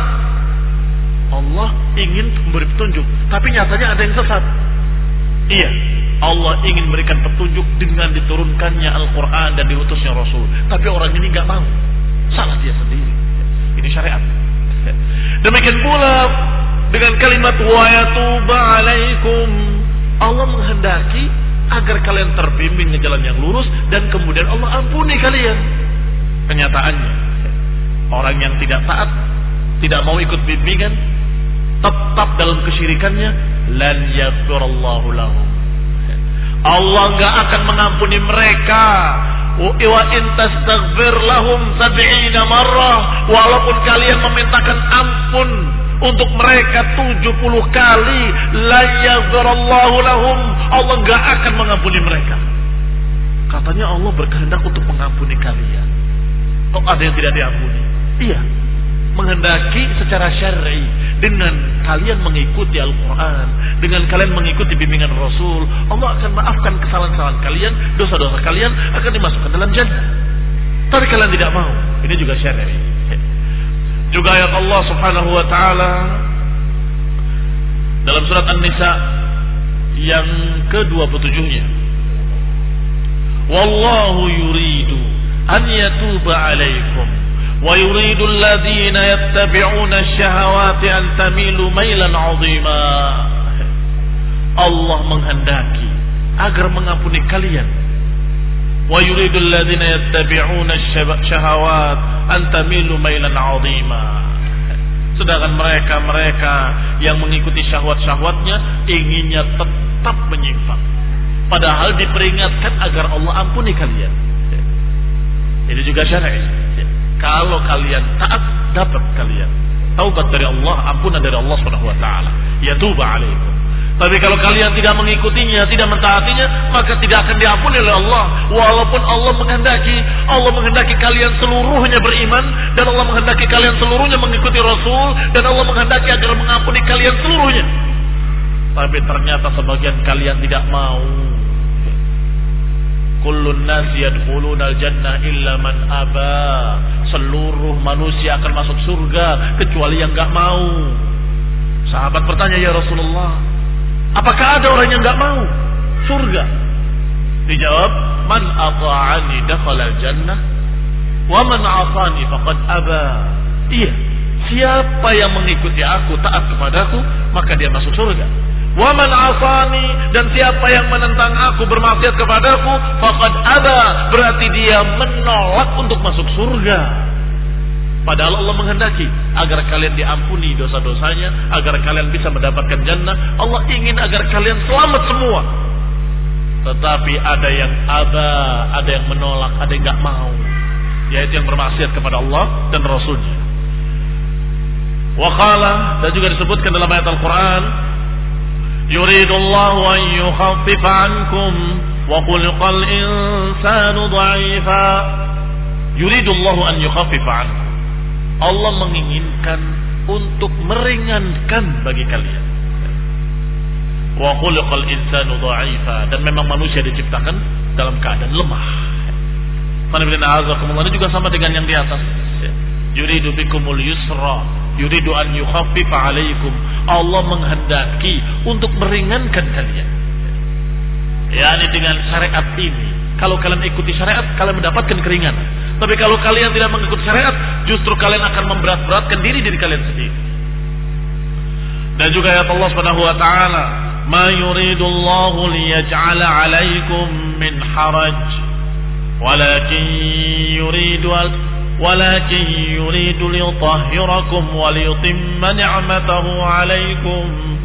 Allah ingin memberi petunjuk, tapi nyatanya ada yang sesat. Iya, Allah ingin memberikan petunjuk dengan diturunkannya Al-Quran dan diutusnya Rasul, tapi orang ini gak mau. Salah dia sendiri. Ini syariat. Demikian pula dengan kalimat wa yatuba 'alaikum. Allah menghendaki agar kalian terbimbing ke jalan yang lurus, dan kemudian Allah ampuni kalian. Kenyataannya, orang yang tidak taat, tidak mau ikut bimbingan, tetap dalam kesyirikannya, lan yaghfirallahu lahum. Allah enggak akan mengampuni mereka. Wa in tastaghfir lahum sab'ina marrah, walaupun kalian memintakan ampun untuk mereka tujuh puluh kali, la yaghfirallahu lahum, Allah enggak akan mengampuni mereka. Katanya Allah berkehendak untuk mengampuni kalian. Kok ada yang tidak diampuni? Iya. menghendaki secara syar'i dengan kalian mengikuti Al-Quran, dengan kalian mengikuti bimbingan Rasul, Allah akan maafkan kesalahan-kesalahan kalian, dosa-dosa kalian akan dimasukkan dalam jannah. Tapi kalian tidak mau. Ini juga syar'i. Juga ayat Allah Subhanahu wa taala dalam surat An-Nisa yang ke dua puluh tujuh-nya. Wallahu yuridu an yatuba 'alaikum wa yuridu alladhina yattabi'una asy-syahawati an tamilu mailan 'azima. Allah menghendaki agar mengampuni kalian. Wa yuridu alladhina yattabi'una asy-syahawat an tamilu mailan 'azima. Sedangkan mereka-mereka yang mengikuti syahwat-syahwatnya inginnya tetap menyimpang. Padahal diperingatkan agar Allah ampuni kalian. Ini juga syar'i. Kalau kalian taat, dapat kalian taubat dari Allah, ampunan dari Allah Subhanahu wa taala. Yatuba 'alaikum. Tapi kalau kalian tidak mengikutinya, tidak mentaatinya, maka tidak akan diampuni oleh Allah. Walaupun Allah menghendaki, Allah menghendaki kalian seluruhnya beriman, dan Allah menghendaki kalian seluruhnya mengikuti Rasul, dan Allah menghendaki agar mengampuni kalian seluruhnya. Tapi ternyata sebagian kalian tidak mau. Kullun nasi yadkhuluna al-jannah illa man aba. Seluruh manusia akan masuk surga kecuali yang enggak mau. Sahabat bertanya, ya Rasulullah, apakah ada orang yang enggak mau surga? Dijawab, man ata'ani dakhala al-jannah wa man 'asani faqad aba. Iya, siapa yang mengikuti aku, taat kepadaku, maka dia masuk surga. Wa man 'asani, dan siapa yang menentang aku, bermaksiat kepadaku, faqad aba, berarti dia menolak untuk masuk surga. Padahal Allah menghendaki agar kalian diampuni dosa-dosanya, agar kalian bisa mendapatkan jannah. Allah ingin agar kalian selamat semua. Tetapi ada yang aba, ada yang menolak, ada yang enggak mau, yaitu yang bermaksiat kepada Allah dan Rasulnya. Wa qala, dan juga disebutkan dalam ayat Al-Quran, yuridullahu an yukhaffifa ankum wa khuliqal insanu dha'ifa. Yuridullahu an yukhaffifa ankum. Allah menginginkan untuk meringankan bagi kalian. Wa khuliqal insanu dha'ifa, dan memang manusia diciptakan dalam keadaan lemah. Ini juga sama dengan yang di atas. Yuridu bikumul yusra, yuridu an yukhaffifa 'alaikum. Allah menghendaki untuk meringankan kalian. Yani dengan syariat ini, kalau kalian ikuti syariat, kalian mendapatkan keringanan. Tapi kalau kalian tidak mengikuti syariat, justru kalian akan memberat-beratkan diri diri kalian sendiri. Dan juga ayat Allah Subhanahu wa taala, ma yuridullahu liyaj'ala 'alaikum min haraj, walakin yuridu walakin yuridu liyutahhirakum wa liyutimma ni'matahu 'alaikum.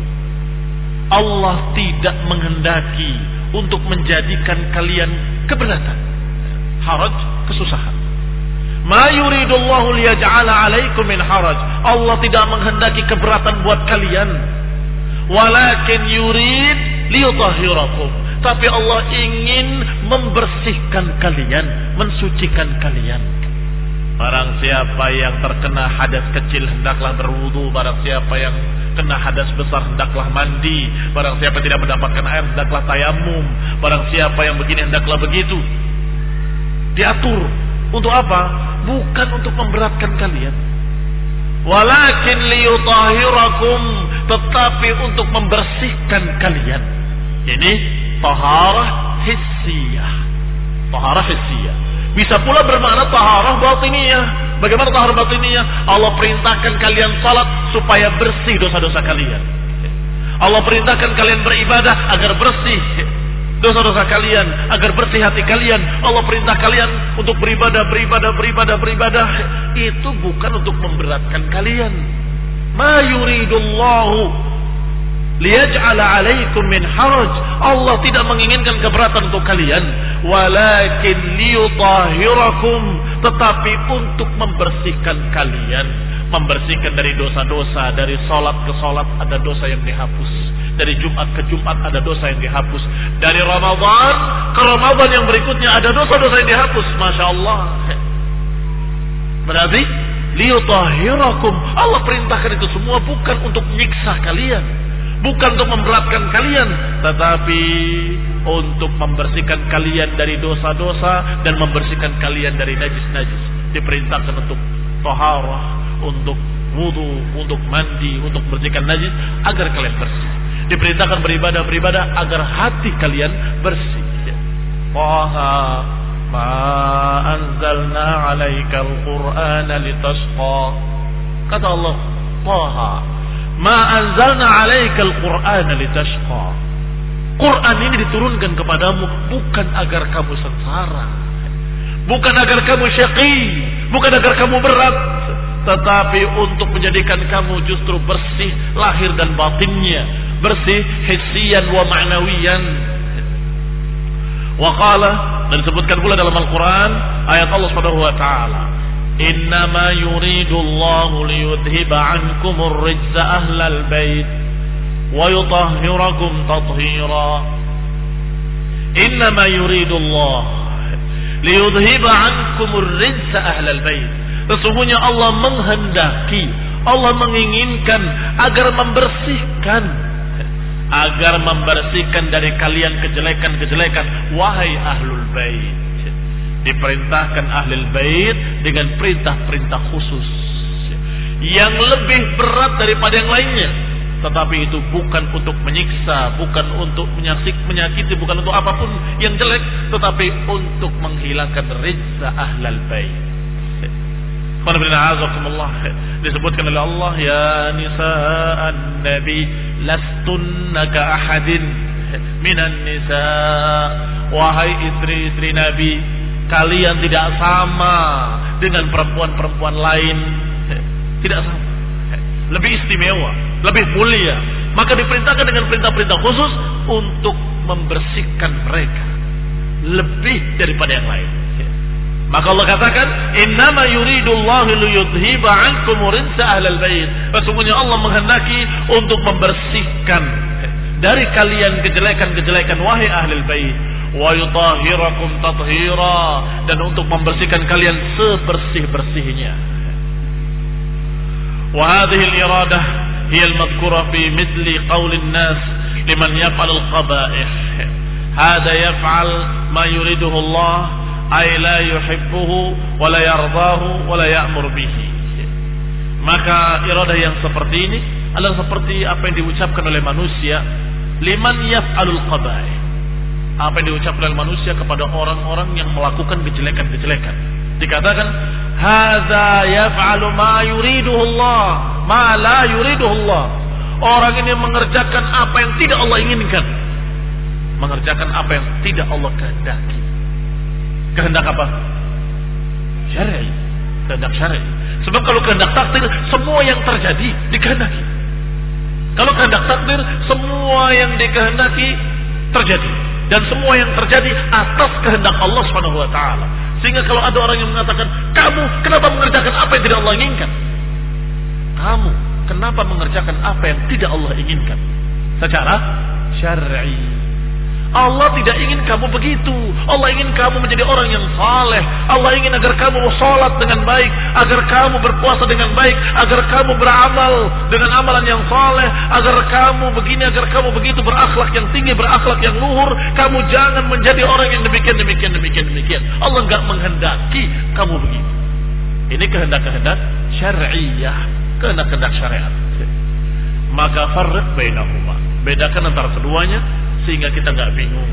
Allah tidak menghendaki untuk menjadikan kalian keberatan, haraj, kesusahan. Ma yuridullahu liyaj'ala 'alaikum min haraj. Allah tidak menghendaki keberatan buat kalian. Walakin yurid liyutahhirakum. Tapi Allah ingin membersihkan kalian, mensucikan kalian. Barang siapa yang terkena hadas kecil hendaklah berwudu. Barang siapa yang kena hadas besar hendaklah mandi. Barang siapa tidak mendapatkan air hendaklah tayamum. Barang siapa yang begini hendaklah begitu. Diatur. Untuk apa? Bukan untuk memberatkan kalian. Walakin liyutahhirakum, tetapi untuk membersihkan kalian. Ini taharah hissiyah. Taharah hissiyah. Bisa pula bermakna taharah batiniyah. Bagaimana taharah batiniyah? Allah perintahkan kalian salat supaya bersih dosa-dosa kalian. Allah perintahkan kalian beribadah agar bersih dosa-dosa kalian, agar bersih hati kalian. Allah perintah kalian untuk beribadah, beribadah, beribadah, beribadah. Itu bukan untuk memberatkan kalian. Ma yuridullahu liyaj'ala 'alaikum min haraj. Allah tidak menginginkan keberatan untuk kalian. Walakin liyutahhirakum, tetapi untuk membersihkan kalian. Membersihkan dari dosa-dosa. Dari salat ke salat ada dosa yang dihapus. Dari Jumat ke Jumat ada dosa yang dihapus. Dari Ramadan ke Ramadan yang berikutnya ada dosa-dosa yang dihapus. Masya Allah. Berarti liyutahhirakum. Allah perintahkan itu semua bukan untuk menyiksa kalian, bukan untuk memberatkan kalian, tetapi untuk membersihkan kalian dari dosa-dosa dan membersihkan kalian dari najis-najis. Diperintahkan untuk taharah, untuk wudu, untuk mandi, untuk membersihkan najis agar kalian bersih. Diperintahkan beribadah-beribadah agar hati kalian bersih. Taha ma anzalna 'alaikal qur'ana litasqa. Kata Allah, Taha ma anzalna 'alaikal qur'ana litasqa. Quran ini diturunkan kepadamu bukan agar kamu sengsara, bukan agar kamu syaqi, bukan agar kamu berat, tetapi untuk menjadikan kamu justru bersih lahir dan batinnya, bersih hissiyan wa ma'nawiyan. Wa qala, dan disebutkan pula dalam Al-Quran ayat Allah Subhanahu wa taala, innama yuridu Allahu liyudhiba 'ankumur rijza ahlal bait wa yutahhirakum tathira. Innama yuridu Allah liyudhiba 'ankumur rijza ahlal bait. Sesungguhnya Allah menghendaki, Allah menginginkan agar membersihkan, agar membersihkan dari kalian kejelekan-kejelekan, wahai ahlul bait. Diperintahkan ahlul bait dengan perintah-perintah khusus yang lebih berat daripada yang lainnya, tetapi itu bukan untuk menyiksa, bukan untuk menyakit, menyakiti, bukan untuk apapun yang jelek, tetapi untuk menghilangkan rizza ahlul bait. Disebutkan oleh Allah, ya nisa'an nabi lastunna ka ahadin minan nisa. Wahai istri-istri Nabi, kalian tidak sama dengan perempuan-perempuan lain. Tidak sama, lebih istimewa, lebih mulia. Maka diperintahkan dengan perintah-perintah khusus untuk membersihkan mereka lebih daripada yang lain. Maka Allah katakan, innama yuridullahu liyudhiba 'ankum rijsa ahlal bait. Sesungguhnya Allah menghendaki untuk membersihkan dari kalian kejelekan-kejelekan wahai ahlul bait, wa yutahhirakum tathira, dan untuk membersihkan kalian sebersih-bersihnya. Wa hadhihi al-iradah hiya al-madhkura fi mithli qawli an-nas liman yaf'al al-qaba'ih. Hada yaf'al ma yuriduhu Allah ay la yuhibbuhu wa la yardahu wa la ya'mur bihi. Maka iradah yang seperti ini adalah seperti apa yang diucapkan oleh manusia, liman yaf'alul qaba'ih, apa yang diucapkan oleh manusia kepada orang-orang yang melakukan kejelekan-kejelekan. Dikatakan, hadza yaf'alu ma yuriduhu Allah, ma la yuriduhu Allah. Orang ini mengerjakan apa yang tidak Allah inginkan, mengerjakan apa yang tidak Allah kehendaki. Kehendak apa? Syar'i, kehendak syar'i. Sebab kalau kehendak takdir, semua yang terjadi dikehendaki. Kalau kehendak takdir, semua yang dikehendaki terjadi, dan semua yang terjadi atas kehendak Allah Subhanahu wa taala. Sehingga kalau ada orang yang mengatakan, kamu kenapa mengerjakan apa yang tidak Allah inginkan? Kamu kenapa mengerjakan apa yang tidak Allah inginkan? Secara syar'i. Allah tidak ingin kamu begitu. Allah ingin kamu menjadi orang yang saleh. Allah ingin agar kamu sholat dengan baik, agar kamu berpuasa dengan baik, agar kamu beramal dengan amalan yang saleh, agar kamu begini, agar kamu begitu, berakhlak yang tinggi, berakhlak yang luhur. Kamu jangan menjadi orang yang demikian, demikian, demikian, demikian. Allah enggak menghendaki kamu begitu. Ini kehendak-kehendak syar'iyah, kehendak-kehendak syariat. Maka farriq bainahuma, bedakan antara keduanya sehingga kita enggak bingung.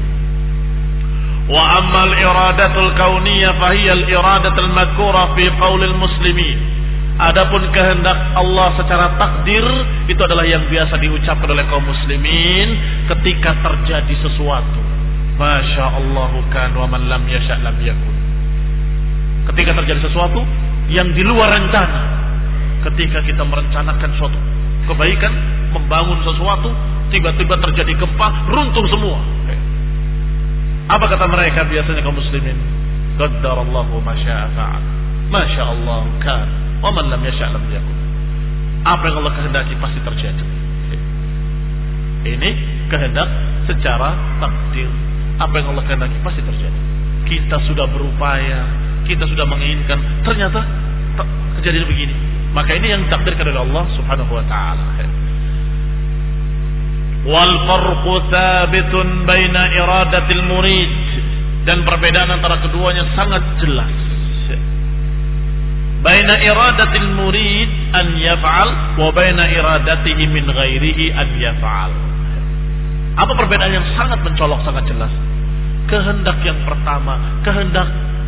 Wa ammal iradatul kauniyah fa hiya al iradatul madhkura fi qaulil muslimin. Adapun kehendak Allah secara takdir itu adalah yang biasa diucapkan oleh kaum muslimin ketika terjadi sesuatu. Masya Allah kan wa man lam yasha' lam yakun. Ketika terjadi sesuatu yang di luar rencana, ketika kita merencanakan suatu kebaikan, membangun sesuatu, tiba-tiba terjadi gempa, runtuh semua. Apa kata mereka biasanya kaum muslimin? Qaddarallahu ma syaa fa'al. Masya Allah kan wa man lam yasha' lam yakun. Apa yang Allah kehendaki pasti terjadi. Ini kehendak secara takdir. Apa yang Allah kehendaki pasti terjadi. Kita sudah berupaya, kita sudah menginginkan, ternyata terjadi begini. Maka ini yang ditakdirkan oleh Allah Subhanahu wa taala. Wal farqu thabitun baina iradatil murid, dan perbedaan antara keduanya sangat jelas. Baina iradatil murid an yaf'al wa baina iradatihi min ghairihi an yaf'al. Apa perbedaan yang sangat mencolok, sangat jelas? Kehendak yang pertama, kehendak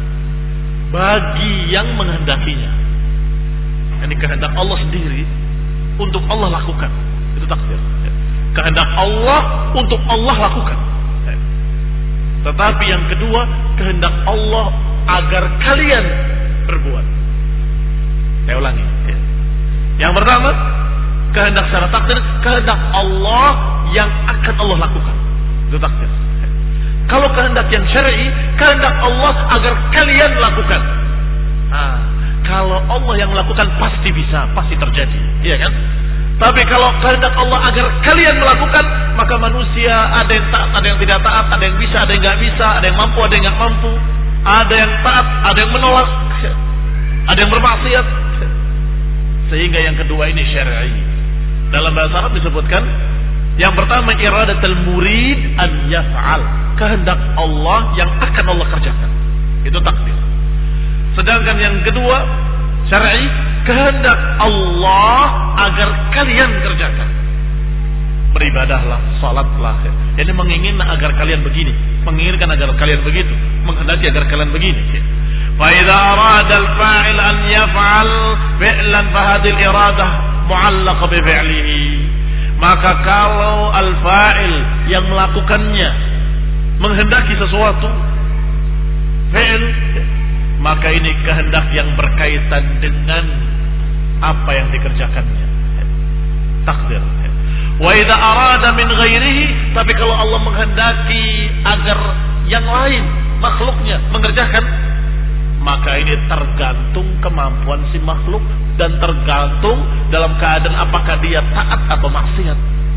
bagi yang menghendakinya. Ini kehendak Allah sendiri untuk Allah lakukan. Itu takdir. Kehendak Allah untuk Allah lakukan. Tetapi yang kedua, kehendak Allah agar kalian berbuat. Saya ulangi. Yang pertama, kehendak secara takdir, kehendak Allah yang akan Allah lakukan. Itu takdir. Kalau kehendak yang syar'i, kehendak Allah agar kalian lakukan. Nah, kalau Allah yang melakukan pasti bisa, pasti terjadi, iya kan? Tapi kalau kehendak Allah agar kalian melakukan, maka manusia ada yang taat, ada yang tidak taat, ada yang bisa, ada yang nggak bisa, ada yang mampu, ada yang nggak mampu, ada yang taat, ada yang menolak, ada yang bermaksiat. Sehingga yang kedua ini syar'i. Dalam bahasa Arab disebutkan, yang pertama iradatul murid an yaf'al, kehendak Allah yang akan Allah kerjakan. Itu takdir. Sedangkan yang kedua syar'i, kehendak Allah agar kalian kerjakan. Beribadahlah, salatlah. Ini menginginkan agar kalian begini, menginginkan agar kalian begitu, menghendaki agar kalian begini. Fa idza arada al-fa'il an yaf'al fi'lan fa hadhihi al-iradah mu'allaqah bi fi'lihi. Maka kalau al-fa'il yang melakukannya menghendaki sesuatu fi'il, maka ini kehendak yang berkaitan dengan apa yang dikerjakannya, takdir. Wa idza arada min ghairihi, tapi kalau Allah menghendaki agar yang lain makhluknya mengerjakan, maka ini tergantung kemampuan si makhluk dan tergantung dalam keadaan apakah dia taat atau maksiat.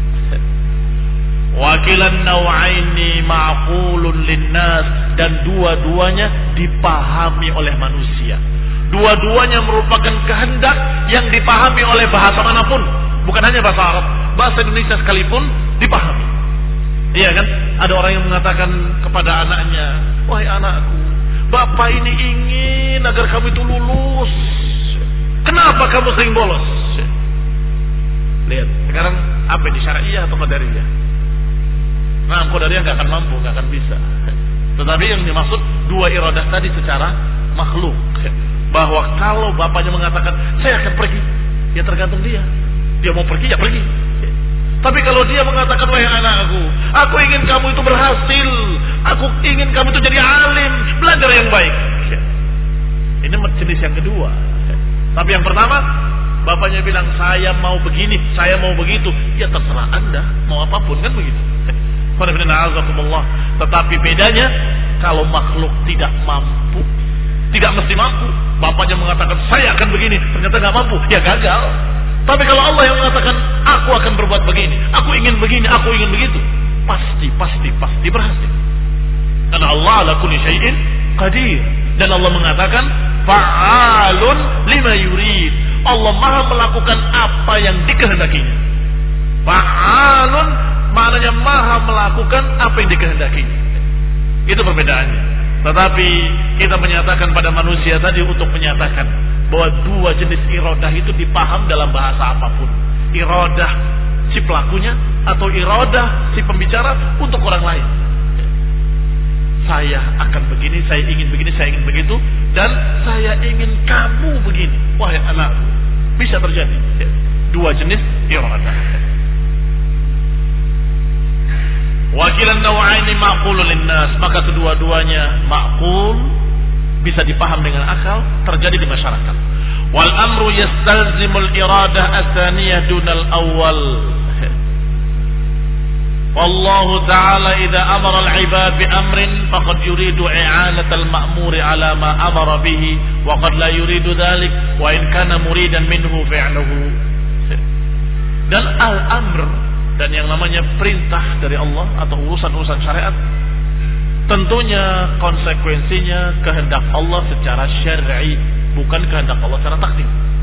Wakilan nawaini ma'qulun linnas, dan dua-duanya dipahami oleh manusia. Dua-duanya merupakan kehendak yang dipahami oleh bahasa manapun, bukan hanya bahasa Arab, bahasa Indonesia sekalipun dipahami. Iya kan? Ada orang yang mengatakan kepada anaknya, wahai anakku, bapak ini ingin agar kamu itu lulus. Kenapa kamu sering bolos? Lihat, sekarang apa di syariah atau qadariyah? Nah, qadariyah gak akan mampu, gak akan bisa. Tetapi yang dimaksud dua iradah tadi secara makhluk. Bahwa kalau bapaknya mengatakan saya akan pergi, ya tergantung dia. Dia mau pergi ya pergi. Tapi kalau dia mengatakan wahai anakku, aku ingin kamu itu berhasil, aku ingin kamu itu jadi alim, belajar yang baik. Ini jenis yang kedua. Tapi yang pertama, bapaknya bilang saya mau begini, saya mau begitu, ya terserah Anda mau apapun, kan begitu. Tetapi bedanya, kalau makhluk tidak mampu, tidak mesti mampu. Bapaknya mengatakan saya akan begini, ternyata nggak mampu, ya gagal. Tapi kalau Allah yang mengatakan aku akan berbuat begini, aku ingin begini, aku ingin begitu, pasti, pasti, pasti berhasil. Karena Allah ala kulli syai'in qadir. Dan Allah mengatakan fa'alun lima yurid. Allah maha melakukan apa yang dikehendakinya. Fa'alun maknanya maha melakukan apa yang dikehendakinya. Itu perbedaannya. Tetapi kita menyatakan pada manusia tadi untuk menyatakan bahwa dua jenis iradah itu dipaham dalam bahasa apapun. Iradah si pelakunya atau iradah si pembicara untuk orang lain. Saya akan begini, saya ingin begini, saya ingin begitu, dan saya ingin kamu begini. Wahai anakku, bisa terjadi. Dua jenis iradah. Wakilan nawaini ma'qulun linnas, maka kedua-duanya ma'qul, bisa dipaham dengan akal, terjadi di masyarakat. Wal amru yastalzimul iradah atsaniyah dunal awal. Wallahu ta'ala idza amara al-'ibad bi amrin faqad yuridu i'anatal ma'muri 'ala ma amara bihi wa qad la yuridu dhalik wa in kana muridan minhu fi'luhu. Dan al-amr, dan yang namanya perintah dari Allah atau urusan-urusan syariat, tentunya konsekuensinya kehendak Allah secara syar'i, bukan kehendak Allah secara takdir.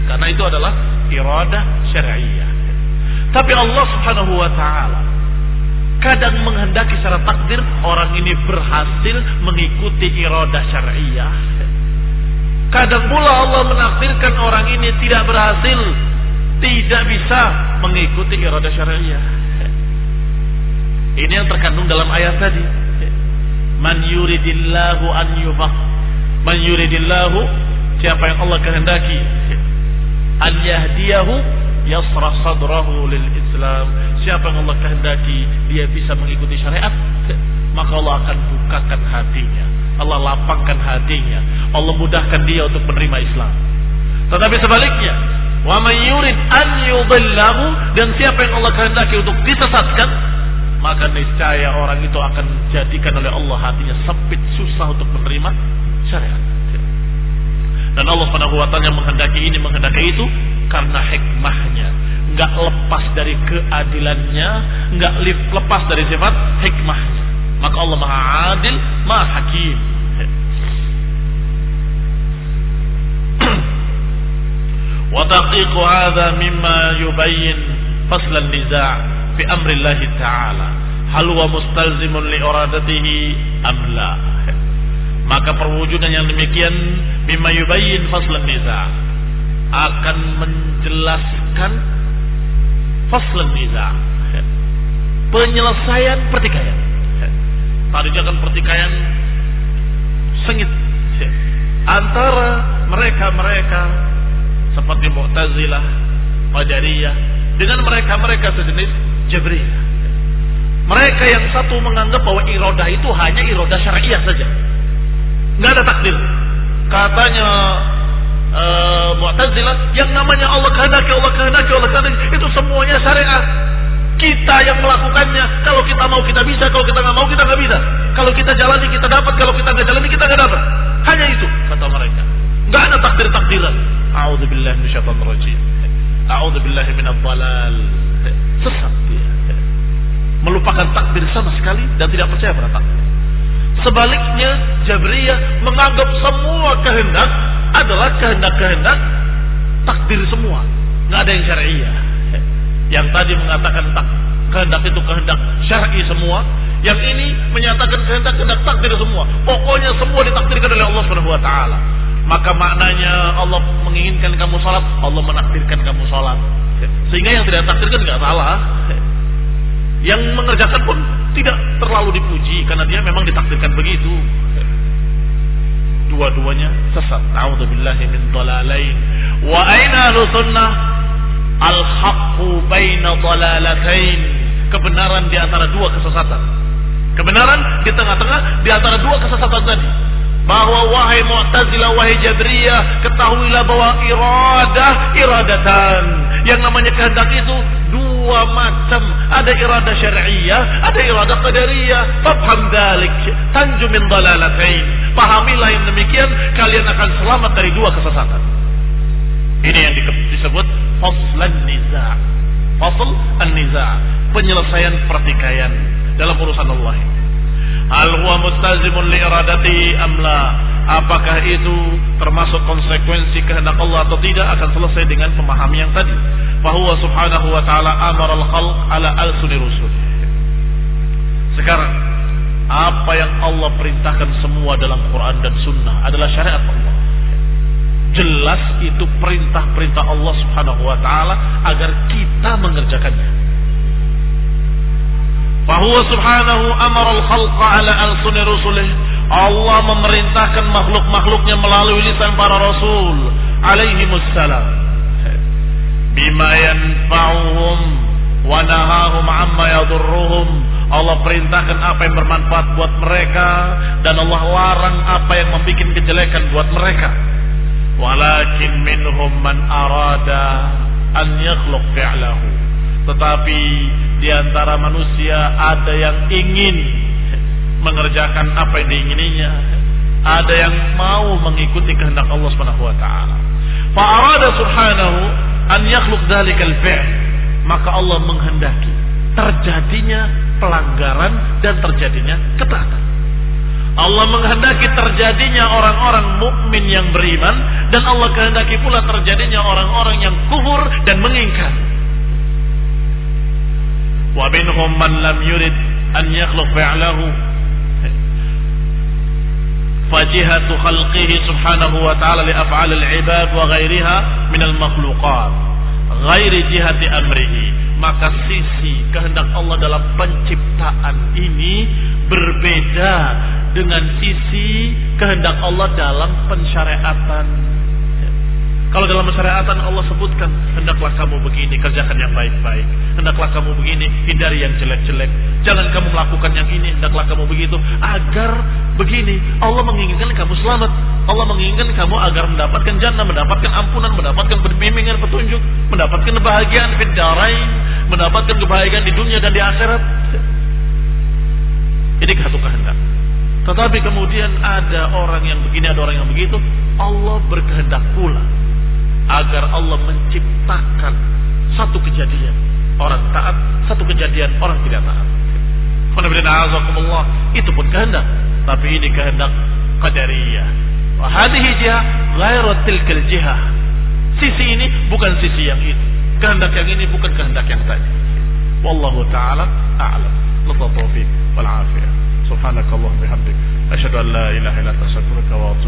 Karena itu adalah iradah syariah. Tapi Allah Subhanahu wa taala kadang menghendaki secara takdir orang ini berhasil mengikuti iradah syariah. Kadang pula Allah menakdirkan orang ini tidak berhasil, tidak bisa mengikuti iradah syariah. Ini yang terkandung dalam ayat tadi. Man yuridillahu an yufaq. Man yuridillahu, siapa yang Allah kehendaki an yahdiyahu yasrah sadrahu lil Islam. Siapa yang Allah kehendaki dia bisa mengikuti syariat, maka Allah akan bukakan hatinya, Allah lapangkan hatinya, Allah mudahkan dia untuk menerima Islam. Tetapi sebaliknya, wa man yurid an yudillahu, dan siapa yang Allah kehendaki untuk disesatkan, maka niscaya orang itu akan dijadikan oleh Allah hatinya sempit, susah untuk menerima syariat. Dan Allah Subhanahu wa taala menghendaki ini, menghendaki itu karena hikmahnya, enggak lepas dari keadilannya, enggak lepas dari sifat hikmahnya. Maka Allah Maha Adil, Maha Hakim. Wa taqiqu hadha mimma yubayyin fasl an-niza' fi amri Allah Ta'ala. Hal huwa mustalzimun li iradatihi am la? Maka perwujudan yang demikian mimma yubayyin fasl an-niza' akan menjelaskan fasl an-niza', penyelesaian pertikaian. Tadinya kan pertikaian sengit antara mereka-mereka seperti Mu'tazilah, Qadariyah dengan mereka-mereka sejenis Jabriyah. Mereka yang satu menganggap bahwa iradah itu hanya iradah syariah saja, nggak ada takdir. Katanya uh, Mu'tazilah, yang namanya Allah kehendaki, Allah kehendaki, Allah kehendaki, itu semuanya syariat. Kita yang melakukannya, kalau kita mau kita bisa, kalau kita nggak mau kita nggak bisa. Kalau kita jalani kita dapat, kalau kita nggak jalani kita nggak dapat. Hanya itu kata mereka. Nggak ada takdir-takdiran. A'udzubillahi minasyaitonir rajim. A'udzubillahi minadh dhalal. Sesat dia. Melupakan takdir sama sekali dan tidak percaya pada takdir. Sebaliknya Jabriyah menganggap semua kehendak adalah kehendak-kehendak takdir semua. Nggak ada yang syariah. Yang tadi mengatakan tak, kehendak itu kehendak syar'i semua, yang ini menyatakan kehendak kehendak takdir semua. Pokoknya semua ditakdirkan oleh Allah Subhanahu wa taala. Maka maknanya Allah menginginkan kamu salat, Allah menakdirkan kamu salat. Sehingga yang tidak takdirkan enggak salah. Yang mengerjakan pun tidak terlalu dipuji karena dia memang ditakdirkan begitu. Dua-duanya sesat. A'udzubillahi min dhalalain. Wa aina sunnah? Al-haqqu baina dhalalatain. Kebenaran di antara dua kesesatan. Kebenaran di tengah-tengah di antara dua kesesatan tadi. Bahwa wahai Mu'tazilah, wahai Jabriyah, ketahuilah bahwa iradah iradatan. Yang namanya kehendak itu dua macam. Ada iradah syariah, ada iradah qadariyah. Fafham dzalik, tanju min dhalalatain. Pahamilah yang demikian, kalian akan selamat dari dua kesesatan. Ini yang disebut faslan niza'. Fasl an-niza', penyelesaian pertikaian dalam urusan Allah. Hal huwa mustazimun li iradati amla? Apakah itu termasuk konsekuensi kehendak Allah atau tidak, akan selesai dengan pemahaman yang tadi. Fa huwa subhanahu wa ta'ala amara al-khalq ala alsuni rusul. Sekarang apa yang Allah perintahkan semua dalam Quran dan Sunnah adalah syariat Allah. Jelas itu perintah-perintah Allah Subhanahu wa taala agar kita mengerjakannya. Fa huwa subhanahu amara al-khalqa ala alsuni rusulih. Allah memerintahkan makhluk-makhluknya melalui lisan para rasul alaihi wassalam bima yanfa'uhum wa nahahum amma yadurruhum. Allah perintahkan apa yang bermanfaat buat mereka dan Allah larang apa yang membuat kejelekan buat mereka. Walakin minhum man arada an yakhluq fi'lahu. Tetapi di antara manusia ada yang ingin mengerjakan apa yang diingininya, ada yang mau mengikuti kehendak Allah Subhanahu wa taala. Fa arada subhanahu an yakhluq dzalikal fi'l. Maka Allah menghendaki terjadinya pelanggaran dan terjadinya ketaatan. Allah menghendaki terjadinya orang-orang mukmin yang beriman, dan Allah kehendaki pula terjadinya orang-orang yang kufur dan mengingkar. Wa minhum man lam yurid an yakhluq fi'lahu fajihatu khalqihi subhanahu wa ta'ala li af'al al-ibad wa ghairiha min al-makhluqat ghairi jihati amrihi. Maka sisi kehendak Allah dalam penciptaan ini berbeda dengan sisi kehendak Allah dalam pensyariatan. Kalau dalam pensyariatan Allah sebutkan, hendaklah kamu begini, kerjakan yang baik-baik. Hendaklah kamu begini, hindari yang jelek-jelek. Jangan kamu melakukan yang ini, hendaklah kamu begitu. Agar begini, Allah menginginkan kamu selamat. Allah menginginkan kamu agar mendapatkan jannah, mendapatkan ampunan, mendapatkan bimbingan, petunjuk, mendapatkan kebahagiaan fid dharain, mendapatkan kebahagiaan di dunia dan di akhirat. Ini satu kehendak. Tetapi kemudian ada orang yang begini, ada orang yang begitu. Allah berkehendak pula agar Allah menciptakan satu kejadian orang taat, satu kejadian orang tidak taat. Itu pun kehendak, tapi ini kehendak qadariyah. Wa hadhihi jihah ghairu tilkal jihah. Sisi ini bukan sisi yang itu. Kehendak yang ini bukan kehendak yang tadi. Wallahu taala a'lam. Wa tawfiq wal afiyah. Subhanakallahumma bihamdik asyhadu an la ilaha illa anta astaghfiruka wa